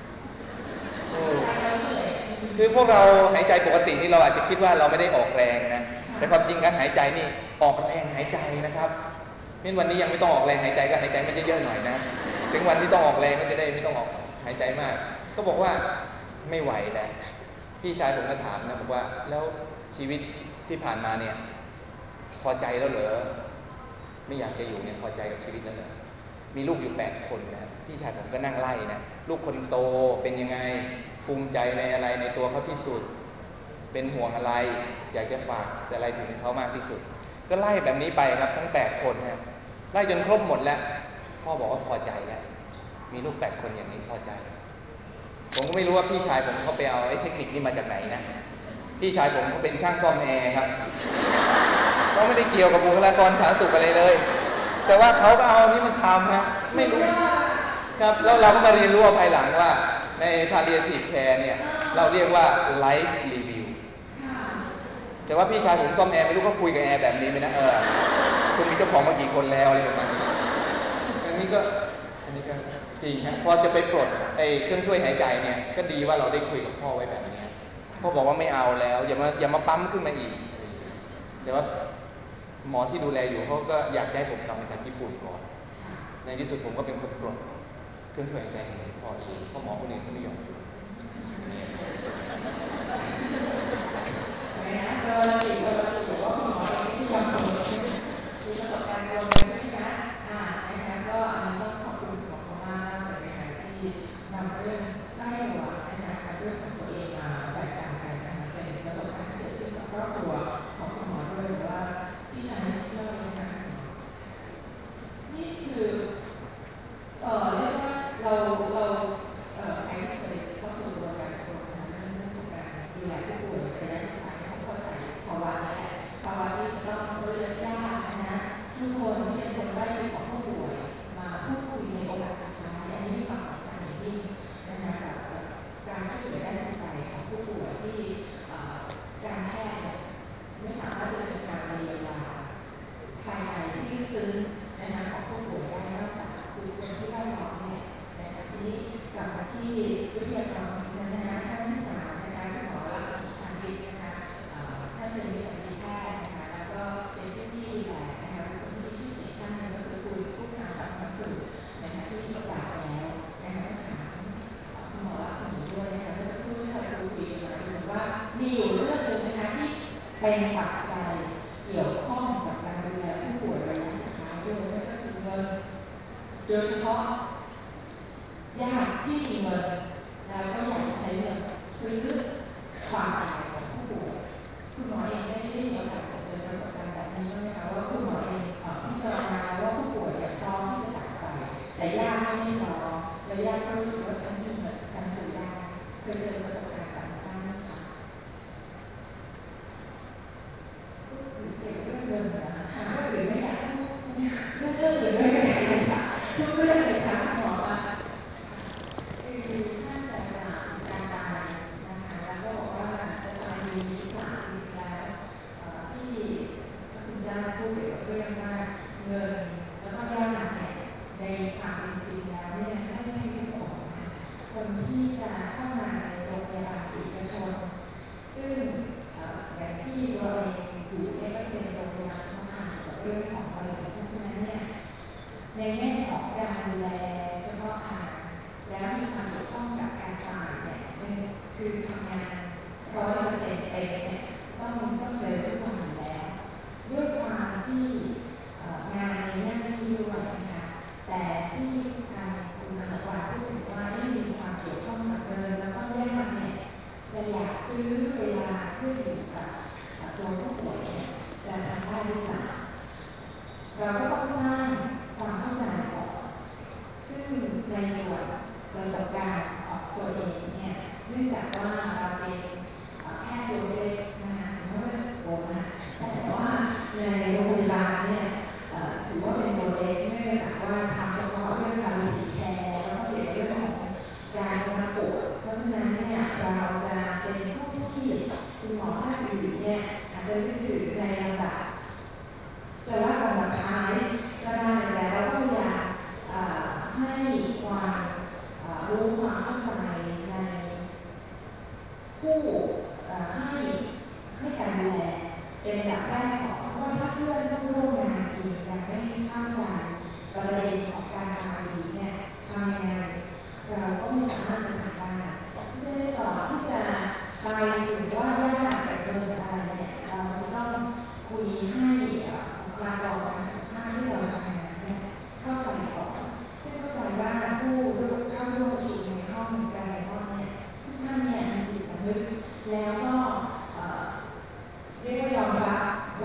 คือพวกเราหายใจปกตินี่เราอาจจะคิดว่าเราไม่ได้ออกแรงนะแต่ความจริงการหายใจนี่ออกแรงหายใจนะครับนี่วันนี้ยังไม่ต้องออกแรงหายใจก็หายใจไม่เยอะๆหน่อยนะถึงวันที่ต้องออกแรงก็จะได้ไม่ต้องออกหายใจมากก็บอกว่าไม่ไหวแล้วพี่ชายผมก็ถามนะบอกว่าแล้วชีวิตที่ผ่านมาเนี่ยพอใจแล้วเหรอไม่อยากจะอยู่เนี่ยพอใจกับชีวิตแล้วเหรอมีลูกอยู่8 คนนะพี่ชายผมก็นั่งไล่นะลูกคนโตเป็นยังไงภูมิใจในอะไรในตัวเขาที่สุดเป็นห่วงอะไรอยากจะฝากอะไรถึงเขามากที่สุดก็ไล่แบบนี้ไปครับทั้ง8 คนนะไล่จนครบหมดแล้วพ่อบอกว่าพอใจแล้วมีลูก8 คนอย่างนี้พอใจผมก็ไม่รู้ว่าพี่ชายผมเขาไปเอาไอ้เทคนิคนี้มาจากไหนนะพี่ชายผมเขาเป็นช่างซ่อมแอร์ครับเขาไม่ได้เกี่ยวกับบุคลากรสาธารณสุขอะไรเลยแต่ว่าเขาก็เอานี้มาทำฮะไม่รู้ครับแล้วเราก็มาเรียนรู้ภายหลังว่าใน palliative care เนี่ยเราเรียกว่า life review แต่ว่าพี่ชายผมซ่อมแอร์ไม่รู้เขาคุยกับแอร์แบบนี้ไหมนะคุณมีเจ้าของมากี่คนแล้วอะไรประมาณนี้อันนี้ก็จริงฮะพอจะไปปลดไอ้เครื่องช่วยหายใจเนี่ยก็ดีว่าเราได้คุยกับพ่อไว้แบบนี้พ่อบอกว่าไม่เอาแล้วอย่ามาปั๊มขึ้นมาอีกแต่ว่าหมอที่ดูแลอยู่เขาก็อยากให้ผมกลับมาจากญี่ปุ่นก่อนในที่สุดผมก็เป็นคนปลดเครื่องช่วยหายใจให้พ่อเองเพราะหมอคนอื่นเขาไม่ยอมช่วยเราถือว่าคุณหมอเองที่ยอมทำมีประสบการณ์ตรงกันใช่ไหมคะนะคะก็อันนี้ต้องขอบคุณหมอมากเลยนะคะที่นำเรื่องใกล้ตัวนะคะเรื่องของตัวเองมาแบ่งปันกันนะคะเป็นประสบการณ์ที่เกิดขึ้นกับครอบครัวของคุณหมอด้วยหรือว่าพี่ชายที่เราเองนะคะนี่คือเรียกว่าเราใครที่เคยเข้าสู่กระบวนการตรวจนะเรื่องของการดูแลผู้ป่วยระยะสุดท้ายของเข้าใจภาวะนี้แหละภาวะที่จะต้องเรียนยากนะทุกคนที่เป็นคนใกล้ชิดของผู้ป่วยมาพูดคุยในโอกาสสุดท้ายอันนี้มีความสำคัญอย่างยิ่งนะคะกับการช่วยเหลือด้านจิตใจของผู้ป่วยที่การแพทย์ไม่สามารถจะเป็นการเยียวยาภายในที่ซึ้งนะคะของผู้ป่วยได้นอกจากคือคนที่ได้รับเนี่ยนะคะทีนี้กลับมาที่วิทยากรของดิฉันนะคะท่านที่3นะคะคุณหมอรักษาชาญวิทย์นะคะท่านเป็นวิสัญญีแพทย์นะคะแล้วก็เป็นที่แหละนะคะคนที่มีชื่อเสียงท่านนึงก็คือคุณผู้การแบบนักสืบนะคะที่จากแล้วนะคะต้องถามคุณหมอรักษาด้วยนะคะเมื่อสักครู่ที่เราคุยกันมาดูว่ามีอยู่เรื่องนึงนะคะที่เป็นปัจจัยเกี่ยวข้องกับการดูแลผู้ป่วยระยะสุดท้ายด้วยนั่นก็คือเงินโดยเฉพาะญาติที่มีเงินแล้วก็อยากใช้เงินซื้อความตายของผู้ป่วยคุณหมอเองได้มีโอกาสเจอประสบการณ์แบบนี้ไหมคะว่าคุณหมอเองพิจารณาว่าผู้ป่วยพร้อมที่จะจากไปแต่ญาติไม่พร้อมและญาติก็รู้สึกว่าฉันมีเงินฉันซื้อได้เคยเจอประสบการณ์แบบนั้นไหมคะเกี่ยวกับเรื่องเงินนะคะเรื่องอื่นไม่อยากพูดใช่ไหมเรื่องอื่นไม่ได้ค่ะทุกเรื่องเลยค่ะหมอความเป็นจริงแล้วเนี่ยไม่ใช่ทุกคนคนที่จะเข้ามาในโรงพยาบาลเอกชนซึ่งอย่างที่เราเองอยู่เนี่ยก็จะเป็นโรงพยาบาลเฉพาะทางเกี่ยวกับเรื่องของมะเร็งเพราะฉะนั้นเนี่ยในแง่ของการดูแลเฉพาะทางแล้วมีความเกี่ยวข้องกับการตายเนี่ยคือทำงาน100%เป็นเนี่ยต้องเจอทุกวันอยู่แล้วด้วยความที่งานในหน้าที่ด้วยนะคะแต่ที่ทางคุณกนกวรรณพูดถึงว่าไม่มีความเกี่ยวข้องกับเงินแล้วก็ญาติเนี่ยจะอยากซื้อเวลาเพื่ออยู่กับตัวผู้ป่วยจะทำได้หรือเปล่าเราก็ต้องสร้างความเข้าใจก่อนซึ่งในส่วนประสบการณ์ของตัวเองเนี่ยเนื่องจากว่าเราเป็นแค่ตัวเล็กนะคะไม่ว่าจะโกงนะแต่ว่าในโรงพยาบาลเนี่ยถือว่าเป็นตัวเล็กเนื่องจากว่าทำเฉพาะเรื่องการดูแลแล้วก็เกี่ยวกับเรื่องของการมาปวดเพราะฉะนั้นเนี่ยเราจะเป็นผู้ที่คุณหมอท่านอื่นเนี่ยอาจจะนึกถึงในลำดับแต่ว่าลำดับท้ายก็ได้แต่เราก็อยากให้ความรู้ความเข้าใจในผู้ให้การดูแลเป็นอันดับแรกก่อนเพราะว่าถ้าเพื่อนผู้ร่วมงานเองยังไม่เข้าใจประเด็นของการทำดีเนี่ยทำยังไงเราก็ไม่สามารถจะทำได้เพราะฉะนั้นก่อนที่จะไปถึงว่ายากแต่เกินอะไรเนี่ยเราจะต้องคุยให้บุคลากรทางสุขภาพที่เราทำงานเนี่ยเข้าใจก่อนซึ่งเข้าใจว่าผู้เข้าร่วมประชุมในห้องการในห้องเนี่ยทุกท่านเนี่ยมีจิตสำนึกแล้วก็เรียกว่ายอมรับ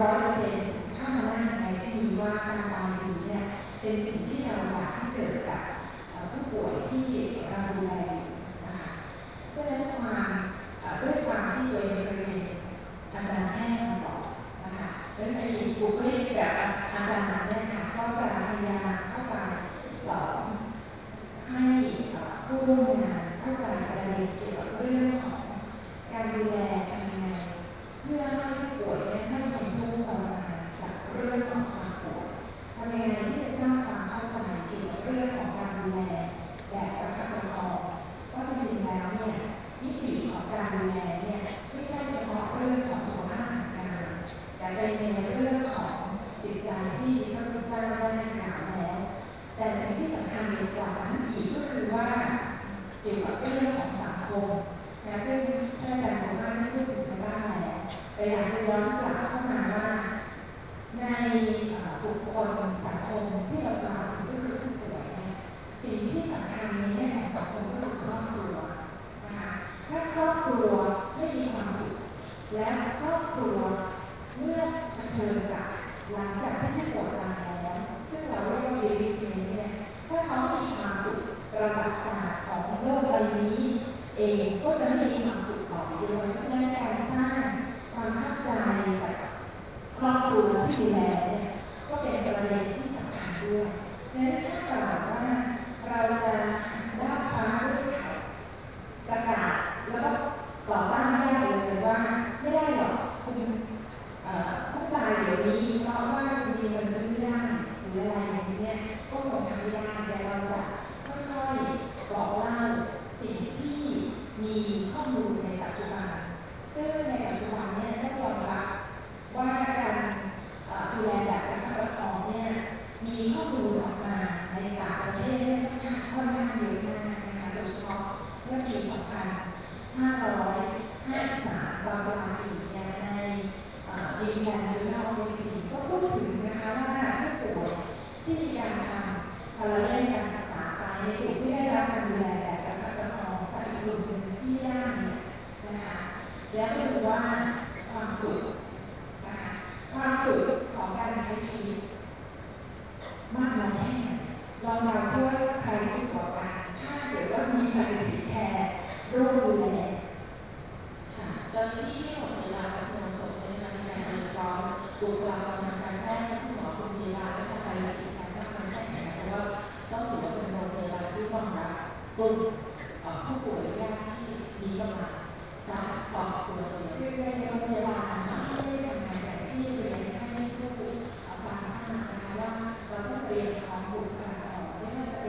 100%เข้ามานั่งในที่นี้ว่าการตายดีเนี่ยเป็นสิ่งที่เราอยากให้เกิดกับผู้ป่วยที่เราดูแลอยู่นะคะฉะนั้นด้วยความที่ตัวเองเคยเป็นอาจารย์แพทย์มาก่อนนะคะแล้วไอ้บุคลิกแบบอาจารย์เนี่ยค่ะก็จะพยายามเข้าไปสอนให้ผู้ร่วมงานเข้าใจประเด็นเกี่ยวกับเรื่องของการดูแลทำยังไงเพื่อให้ผู้ป่วยไม่ทนทุกข์ทรมานจากเรื่องของความป่วยทำยังไงที่จะสร้างความเข้าใจเกี่ยวกับเรื่องของการดูแลแบบประคับประคองว่าจริงๆแล้วเนี่ยมิติของการดูแลเนี่ยไม่ใช่เฉพาะเรื่องของสุขภาพทางกายแต่เป็นในเรื่องของจิตใจที่พระพุทธเจ้าได้กล่าวแล้วแต่สิ่งที่สำคัญกว่านั้นอีกก็คือว่าเกี่ยวกับเรื่องของสังคมนะซึ่งท่านอาจารย์สมมาตรได้พูดถึงไปบ้างแล้วแต่อยากจะย้อนกลับเข้ามาว่าในบุคคลสังคมที่เรากล่าวถึงก็คือผู้ป่วยเนี่ยสิ่งที่สำคัญในแง่ของสังคมก็คือครอบครัวนะคะถ้าครอบครัวไม่มีความสุขและครอบครัวเมื่อเผชิญกับหลังจากที่ผู้ป่วยตายแล้วซึ่งเราเรียกว่า bereavement เนี่ยถ้าเขาไม่มีความสุขประวัติศาสตร์ของโลกใบนี้เองก็จะไม่มีความสุขต่อไปด้วยเพราะฉะนั้นการสร้างความเข้าใจกับครอบครัวที่ดูแลเนี่ยก็เป็นประเด็นที่สำคัญด้วยในเรื่องกล่าวว่าเราจะได้ฟ้าด้วยไข่ประกาศแล้วก็ต่อต้านไม่ได้เลยว่าไม่ได้หรอกคุณต้องตายเดี๋ยวนี้เพราะว่าคุณมีเงินซื้อได้หรืออะไรอย่างนี้เนี่ยก็คงทำไม่ได้แต่เราจะค่อยๆบอกเล่าสิ่งที่มีข้อมูลในปัจจุบันซึ่งในปัจจุบันเนี่ยต้องยอมรับว่าการดูแลแบบประคับประคองเนี่ยมีข้อมูลออกมาในต่างประเทศค่อนข้างเยอะมากนะคะโดยเฉพาะเมื่อปี2553ตอนปลายปีเนี่ยในEngland Journal of Medicine ก็พูดถึงนะคะว่าผู้ป่วยที่มีการทำพาราเลลการศึกษาไปในกลุ่มที่ได้รับการดูแลแบบประคับประคองกับอีกกลุ่มหนึ่งที่ไม่ได้เนี่ยนะคะแล้วก็ดูว่าความสุขนะคะความสุขของการใช้ชีวิตมากน้อยแค่ไหนลองมาช่วยใครสุขกว่ากันถ้าเกิดว่ามีผลิตแทนร่วมดูแลตอนนี้ที่หมดเวลาและคุณสมในการในการเรียนรู้บุคลากรทางการแพทย์และคุณหมอคุณพยาบาลและชาวไทยและอีกการทำงานแค่ไหนเพราะว่าต้องถือว่าเป็นโรงพยาบาลที่ต้องรับกลุ่มผู้ป่วยยากที่มีกำลังทรัพย์พอสมควรเลยคือในโรงพยาบาลที่ได้ทำงานแต่ที่เรียนให้ผู้ฟังทราบนะคะว่าเราต้องเตรียมของบุคลากรไม่ว่าจะ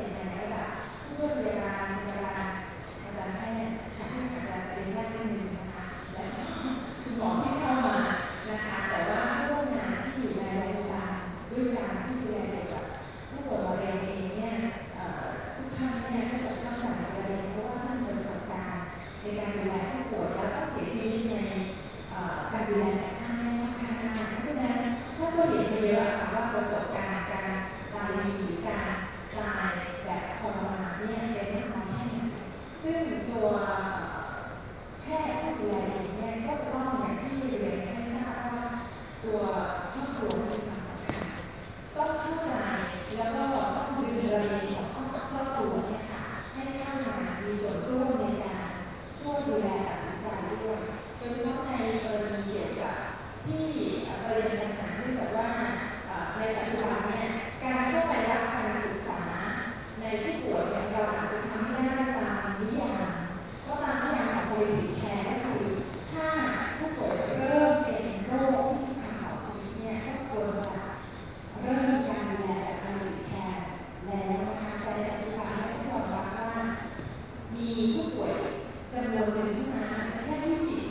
ในผู้ป่วยเนี่ยเราอาจจะทำไม่ได้ตามนิยามเพราะตามนิยามของ palliative care ก็คือถ้าผู้ป่วยเริ่มเป็นโรคที่ทำต่อชีวิตเนี่ยก็ควรจะเริ่มมีการดูแลแบบ palliative care แล้วนะคะแต่ในปัจจุบันเนี่ยต้องยอมรับว่ามีผู้ป่วยจำนวนหนึ่งที่มาแค่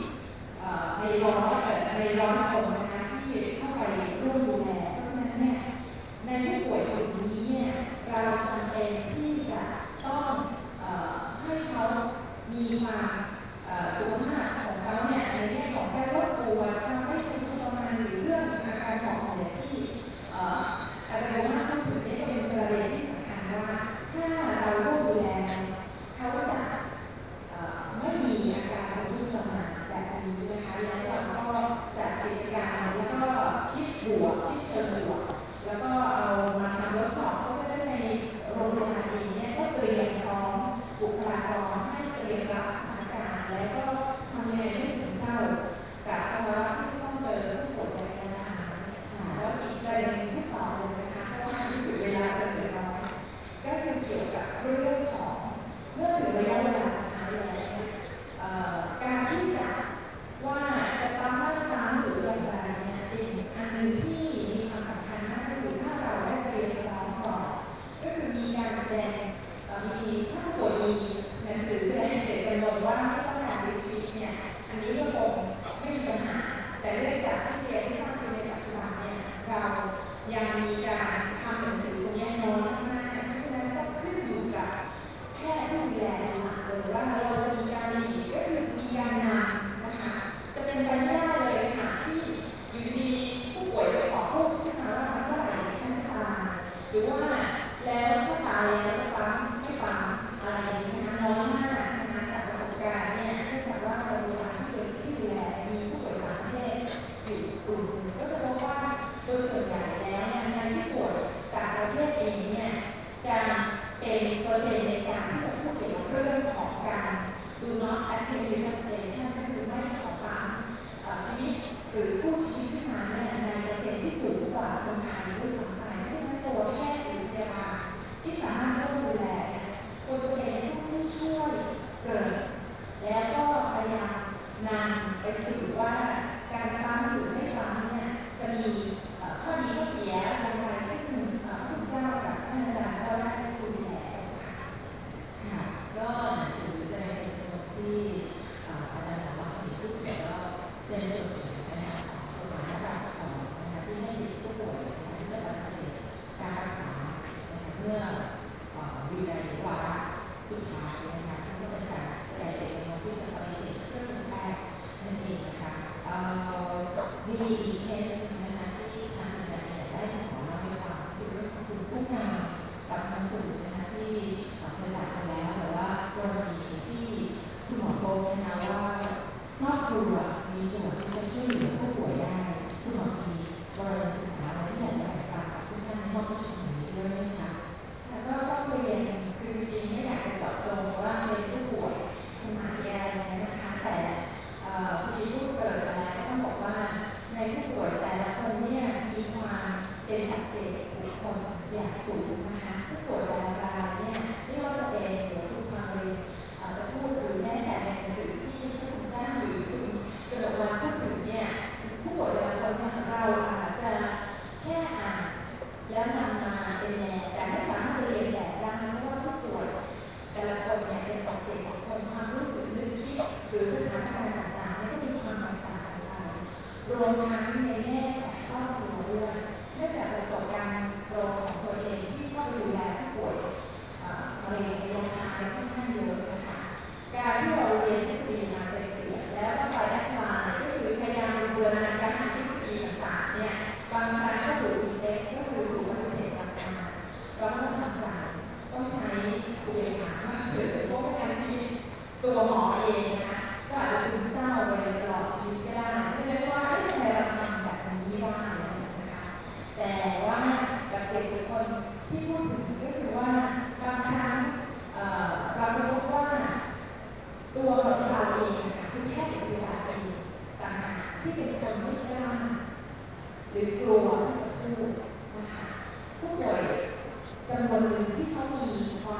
20ในร้อยคนนะคะที่เข้าไปร่วมดูแลเพราะฉะนั้นเนี่ยในผู้ป่วยกลุ่มนี้เนี่ยเราจำเป็นที่จะต้องให้เขามีความสุขภาพของเขาเนี่ยในแง่ของการลดปวดความไม่ทุกข์ทรมานหรือเรื่องอาการหอบหืดที่อาจารย์ว่าพูดถึงนี่ก็เป็นประเด็นที่สำคัญว่าถ้าเราร่วมดูแลเขาจะไม่มีอาการทุกข์ทรมานแบบนี้นะคะแล้วเราก็จัดกิจกรรมแล้วก็คิดบวกคิดเชิงบวกแล้วก็เอามาทำเวิร์กช็อปเพราะฉะนั้นในโรงพยาบาลเองเนี่ยก็เตรียมพร้อมบุคลากรให้เตรียมรับสถานการณ์แล้วก็ทำยังไงไม่ถึงเศร้ากับภาวะที่ต้องเจอผู้ป่วยในการทำแล้วอีกประเด็นที่ต่อเลยนะคะเพราะว่าที่สุดเวลาจะเหลือน้อยก็คือเกี่ยวกับเรื่องของเมื่อถึงระยะเวลาสุดท้ายแล้วการที่จะว่าจะตามมาตราหรืออย่างไรเนี่ยสิ่งอันหนึ่งที่มีความสำคัญมากก็คือถ้าเราได้เตรียมพร้อมก่อนก็คือมีการแสดงมีถ้าผู้ป่วยมีหนังสือแสดงเจตจำนงว่าไม่ต้องการรีชีพเนี่ยอันนี้ก็คงไม่มีปัญหาแต่เรื่องจากที่เรียนที่ทราบในปัจจุบันเนี่ยเรายังมีการทำหนังสือตรงนี้น้อยมากเพราะฉะนั้นต้องขึ้นอยู่กับแพทย์ที่ดูแลเป็นหลักเลยว่าเราจะมีการรีก็คือมีการนำนะคะจะเป็นไปไม่ได้เลยค่ะที่อยู่ดีผู้ป่วยจะขอพูดขึ้นมาว่าเมื่อไหร่ฉันจะตายหรือว่าแล้วถ้าตายแล้วจะปั๊มไม่ปั๊มอะไรนี้นะคะน้อยมากนะคะจากประสบการณ์เนี่ยเนื่องจากว่าโรงพยาบาลที่ดูแลมีผู้ป่วยต่างประเทศอยู่กลุ่มนึงก็จะพบว่าโดยส่วนใหญ่แล้วในผู้ป่วยต่างประเทศเองเนี่ยจะเป็นเปอร์เซ็นต์ในการที่จะพูดเกี่ยวกับเรื่องของการ do not active resuscitation ก็คือไม่ขอปั๊มชีวิตหรือกู้ชีวิตขึ้นมาเนี่ยในเปอร์เซ็นต์ที่สูงกว่าคนไทยด้วยซ้ำไปเพราะฉะนั้นตัวแพทย์หรือพยาบาลที่สามารถช่วยดูแลควรจะเป็นผู้ที่ช่วยเกิดแล้วก็พยายามนำไปสู่ว่าการปั๊มหรือไม่ปั๊มเนี่ยจะมีข้อดีข้อเสียในการซึ่งพระพุทธเจ้ากับท่านอาจารย์ก็ได้คุยแล้วค่ะก็หนังสือแสดงเจตจำนงที่อาจารย์สามารถสื่อพูดถึงก็เป็นส่วนหนึ่งนะคะของกฎหมายมาตรา12นะคะที่ให้สิทธิผู้ป่วยที่จะปฏิเสธการรักษาเมื่ออยู่ในวาระสุดท้ายนะคะซึ่งก็เป็นการแสดงเจตจำนงที่จะปฏิเสธเครื่องมือแพทย์นั่นเองนะคะมีอีกเคสนะคะที่ทางอาจารย์ได้ขอเล่าให้ฟังคือเรื่องของคุณผู้งานกับทางสื่อนะคะที่เคยจากกันแล้วแต่ว่ากรณีที่คุณหมอโพสต์นะคะว่าครอบครัวมีส่วนที่จะช่วยเหลือผู้ป่วยได้คุณหมอมีกรณีศึกษาอะไรที่อยากจะแบ่งปันกับทุกท่านในห้องประชุมนี้ด้วยไหมคะแล้วก็ต้องเรียนคือจริงๆไม่อยากจะเจาะจงว่าเป็นผู้ป่วยคนไหนอะไรนะคะแต่มีผู้เกิดมาแล้วต้องบอกว่าในผู้ป่วยแต่ละคนเนี่ยมีความเป็นปัจเจกบุคคลอย่างสูงนะคะผู้ป่วยแต่ละรายเนี่ยไม่ว่าจะเป็นเดี๋ยวคุณมาเลยจะพูดหรือแม้แต่ในหนังสือที่พระคุณเจ้าหรือคุณกระดกวันพูดถึงเนี่ยผู้ป่วยแต่ละคนเนี่ยเราอาจจะแค่อ่านแล้วนำมาเป็นแนวแต่ไม่สามารถเรียนแบบได้เพราะว่าผู้ป่วยแต่ละคนเนี่ยเป็นปัจเจกบุคคลความรู้สึกนึกคิดหรือสถานการณ์ต่างๆก็มีความแตกต่างกันไปรวมทั้งในแง่ของครอบครัวด้วยเนื่องจากประสบการณ์ตรงของตัวเองที่เข้าไปดูแลผู้ป่วยมะเร็งระยะท้ายค่อนข้างเยอะนะคะการที่เราเรียนทฤษฎีมาเป็นเปลี่ยนแล้วก็ไปแอพพลายก็คือพยายามบูรณาการทฤษฎีต่างๆเนี่ยบางครั้งก็ถูกเด็กก็คือถูกปฏิเสธหลักการเราต้องทำใจต้องใช้อุเบกขามากเฉยๆเพราะว่าการชีวิตตัวหมอเองนะคะก็อาจจะซึมเศร้าไปตลอดชีวิตก็ได้ไม่ได้ว่าทำไมเราทำแบบนี้ไม่ได้นะคะแต่ว่ากับเด็กคนที่พูดถึงก็คือว่าบางครั้งเราจะพบว่าตัวเราเองนะคะคือแพทย์หรือพยาบาลเองต่างหากที่เป็นคนไม่กล้าหรือกลัวที่จะพูดนะคะผู้ป่วยจำนวนหนึ่งที่เขามีควา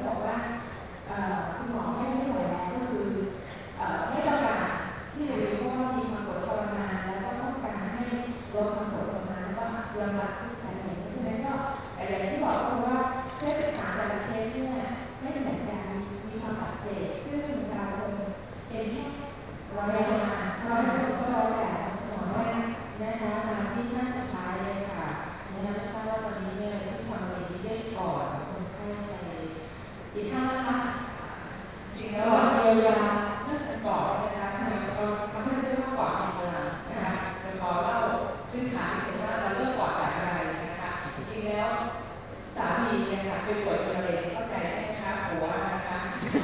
บอกว่าคุณหมอไม่ไหวแล้วก็คือไม่ต้องการที่จะรู้ว่ามีความปวดทรมานแล้วก็ต้องการให้ลดความปวดทรมานแล้วก็ยอมรับทุกสาเหตุฉะนั้นก็อย่างที่บอกคือว่าเคสศึกษาแต่ละเคสเนี่ยไม่เหมือนกันมีความปัจเจกซึ่งเราเห็นร้อยประมาณ100หมอนะคะมาที่ท่านสุดท้ายเลยค่ะไม่ทราบว่าตอนนี้เนี่ยที่ทำอะไรได้ก่อนคนไข้ในอีก5 ท่านจริงแล้วเราเยียวยาเรื่องก่อนนะคะเราทำให้เชื่อว่าก่อนเป็นเวลานะคะจะขอเล่าพื้นฐานถึงว่าเราเริ่มก่อนจากอะไรนะคะจริงแล้วสามีเนี่ยค่ะเป็นป่วยเป็นมะเร็งเข้าใจใช่ไหมคะหัวนะคะ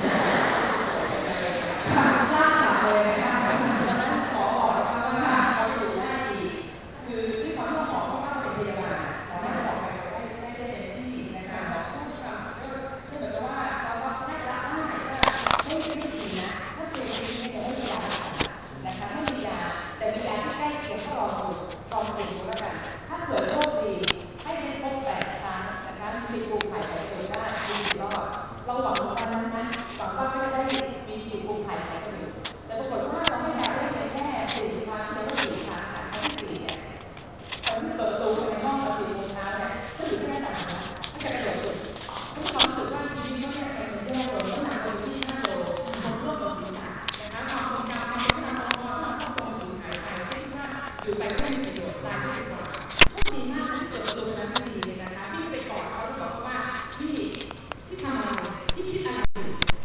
ล่าสุดเลยนะคะขอบอกนะคะว่าเราอยู่ได้ดีคือที่เขาต้องบอกว่าเราเป็นพยาบาลเราไม่บอกไปได้เต็มที่นะคะหมอพูดคำก็เหมือนกับว่าเราก็ให้ละได้ว่าไม่ดีนะถ้าเป็นจริงเนี่ยไม่มียานะคะไม่มียาแต่มียาที่ใกล้เคียงก็ลองดูแล้วกันถ้าเกิดโชคดีให้ได้พบ8 ครั้งนะคะมีภูมิไข่ไข้เกิดได้มีรอดเราหวังว่านั้นนะหวังว่าจะได้มีภูมิไข่ไข้เกิดแต่ปรากฏว่าเราให้ยาได้แค่4 ครั้งแล้วก็4 ครั้งครั้งที่4เนี่ยตอนที่เปิดประตูในห้องตอน4 โมงเช้าเนี่ยก็อยู่แค่3 ครั้งไม่กระโดดสุดมีความรู้สึกว่าชีวิตเขาเนี่ยเป็นแย่ลงน้ำหนักลงที่5 โลผมร่วมกับศีรษะนะคะความทรงจำความเป็นที่เราต้องสูญหายไปไม่คิดว่าอยู่ไปไม่มีประโยชน์ตายไม่ดีกว่าโชคดีมากที่เปิดประตูนั้นไม่ดีเลยนะคะพี่ไปกอดเขาแล้วบอกว่าพี่ทำอะไรพี่คิดอะไร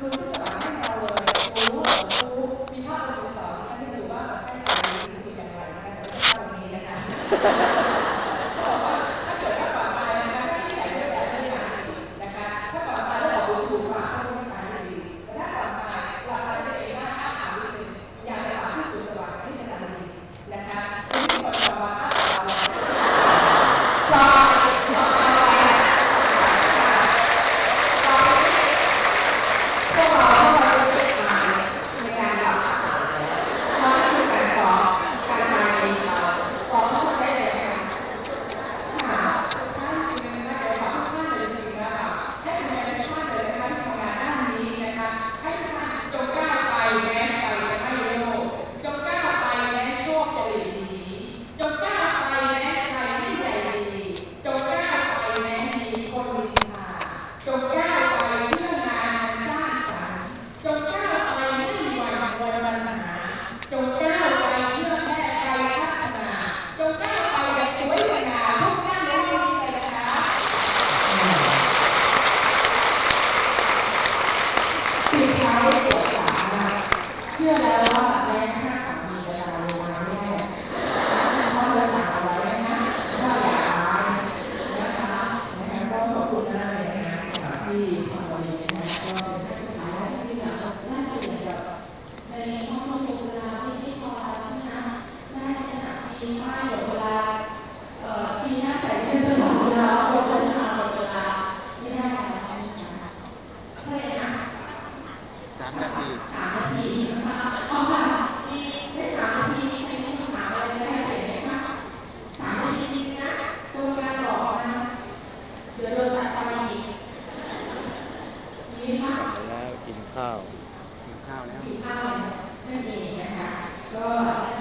คือที่สอนให้เราเลยรู้มีภาพตัวสอนฉันจะดูว่าแก้ไขคืออย่างไรนะแต่ไม่ใช่ตรงนี้นะคะบอกว่าถ้าเกิดว่าก่อนตายนะคะที่ใหญ่ด้วยแต่ไม่ได้นะคะถ้าก่อนตายแล้วบอกถูกว่าต้องไม่ตายดีแต่ถ้าก่อนตายเราจะได้เห็นว่าอ้าหาวิธีอยากจะหาที่สุดสว่างที่จะทำดีนะคะที่ก่อนจะมาอ้าหาเราสบายสบายพวกเราจะเป็นในการหลับเพราะนี่คือการสอนการทำเองเราบอกเขาได้เลยค่ะค่ะท่านจริงๆนะคะเดี๋ยวขอทุกท่านเลยจริงๆนะคะให้คุณแม่ทุกท่านเลยนะคะที่ทำงานด้านนี้นะคะให้ทุกท่านจงก้าวไปแม้ไฟจะไม่โลกจงก้าวไปแม้โชคจะหลีกหนีจงก้าวไปแม้ใครไม่ใจดีจงก้าวไปแม้มีคนนินทาจงก้าวไปเพื่องานสร้างสรรค์จงก้าวไปไม่หวั่นกลัวปัญหาจงก้าวไปเพื่อแก้ไขพัฒนาจงก้าวไปอย่างสวยงามทุกท่านในที่นี้เลยนะคะปิดท้ายด้วยเสียงสามเชื่อแล้วว่าแม้ถ้าสามีจะตายมาไม่ได้ต้องรักษาไว้นะว่าอย่าตายนะคะก็ขอบคุณมากเลยนะคะที่ทำวันนี้นะคะก็เป็นสุดท้ายที่เราได้เปลี่ยนกับในห้องประชุมเวลาที่พอเราชนะได้ขนาดมีป้ายเวลาชี้หน้าใส่เสื้อสมองเวลาโค้ชจะมาเวลาไม่ได้ค่ะใช่ไหมคะเท่าไหร่นะ 3 นาที 3 นาทีนะคะเอาค่ะมีได้3 นาทีมีใครมีคำถามอะไรได้ไหมคะ3 นาทีนะตัวการบอกนะเดี๋ยวโดนตัดไปอีกมีไหมคะแล้วกินข้าวกินข้าวแล้วกินข้าวนั่นเองนะคะก็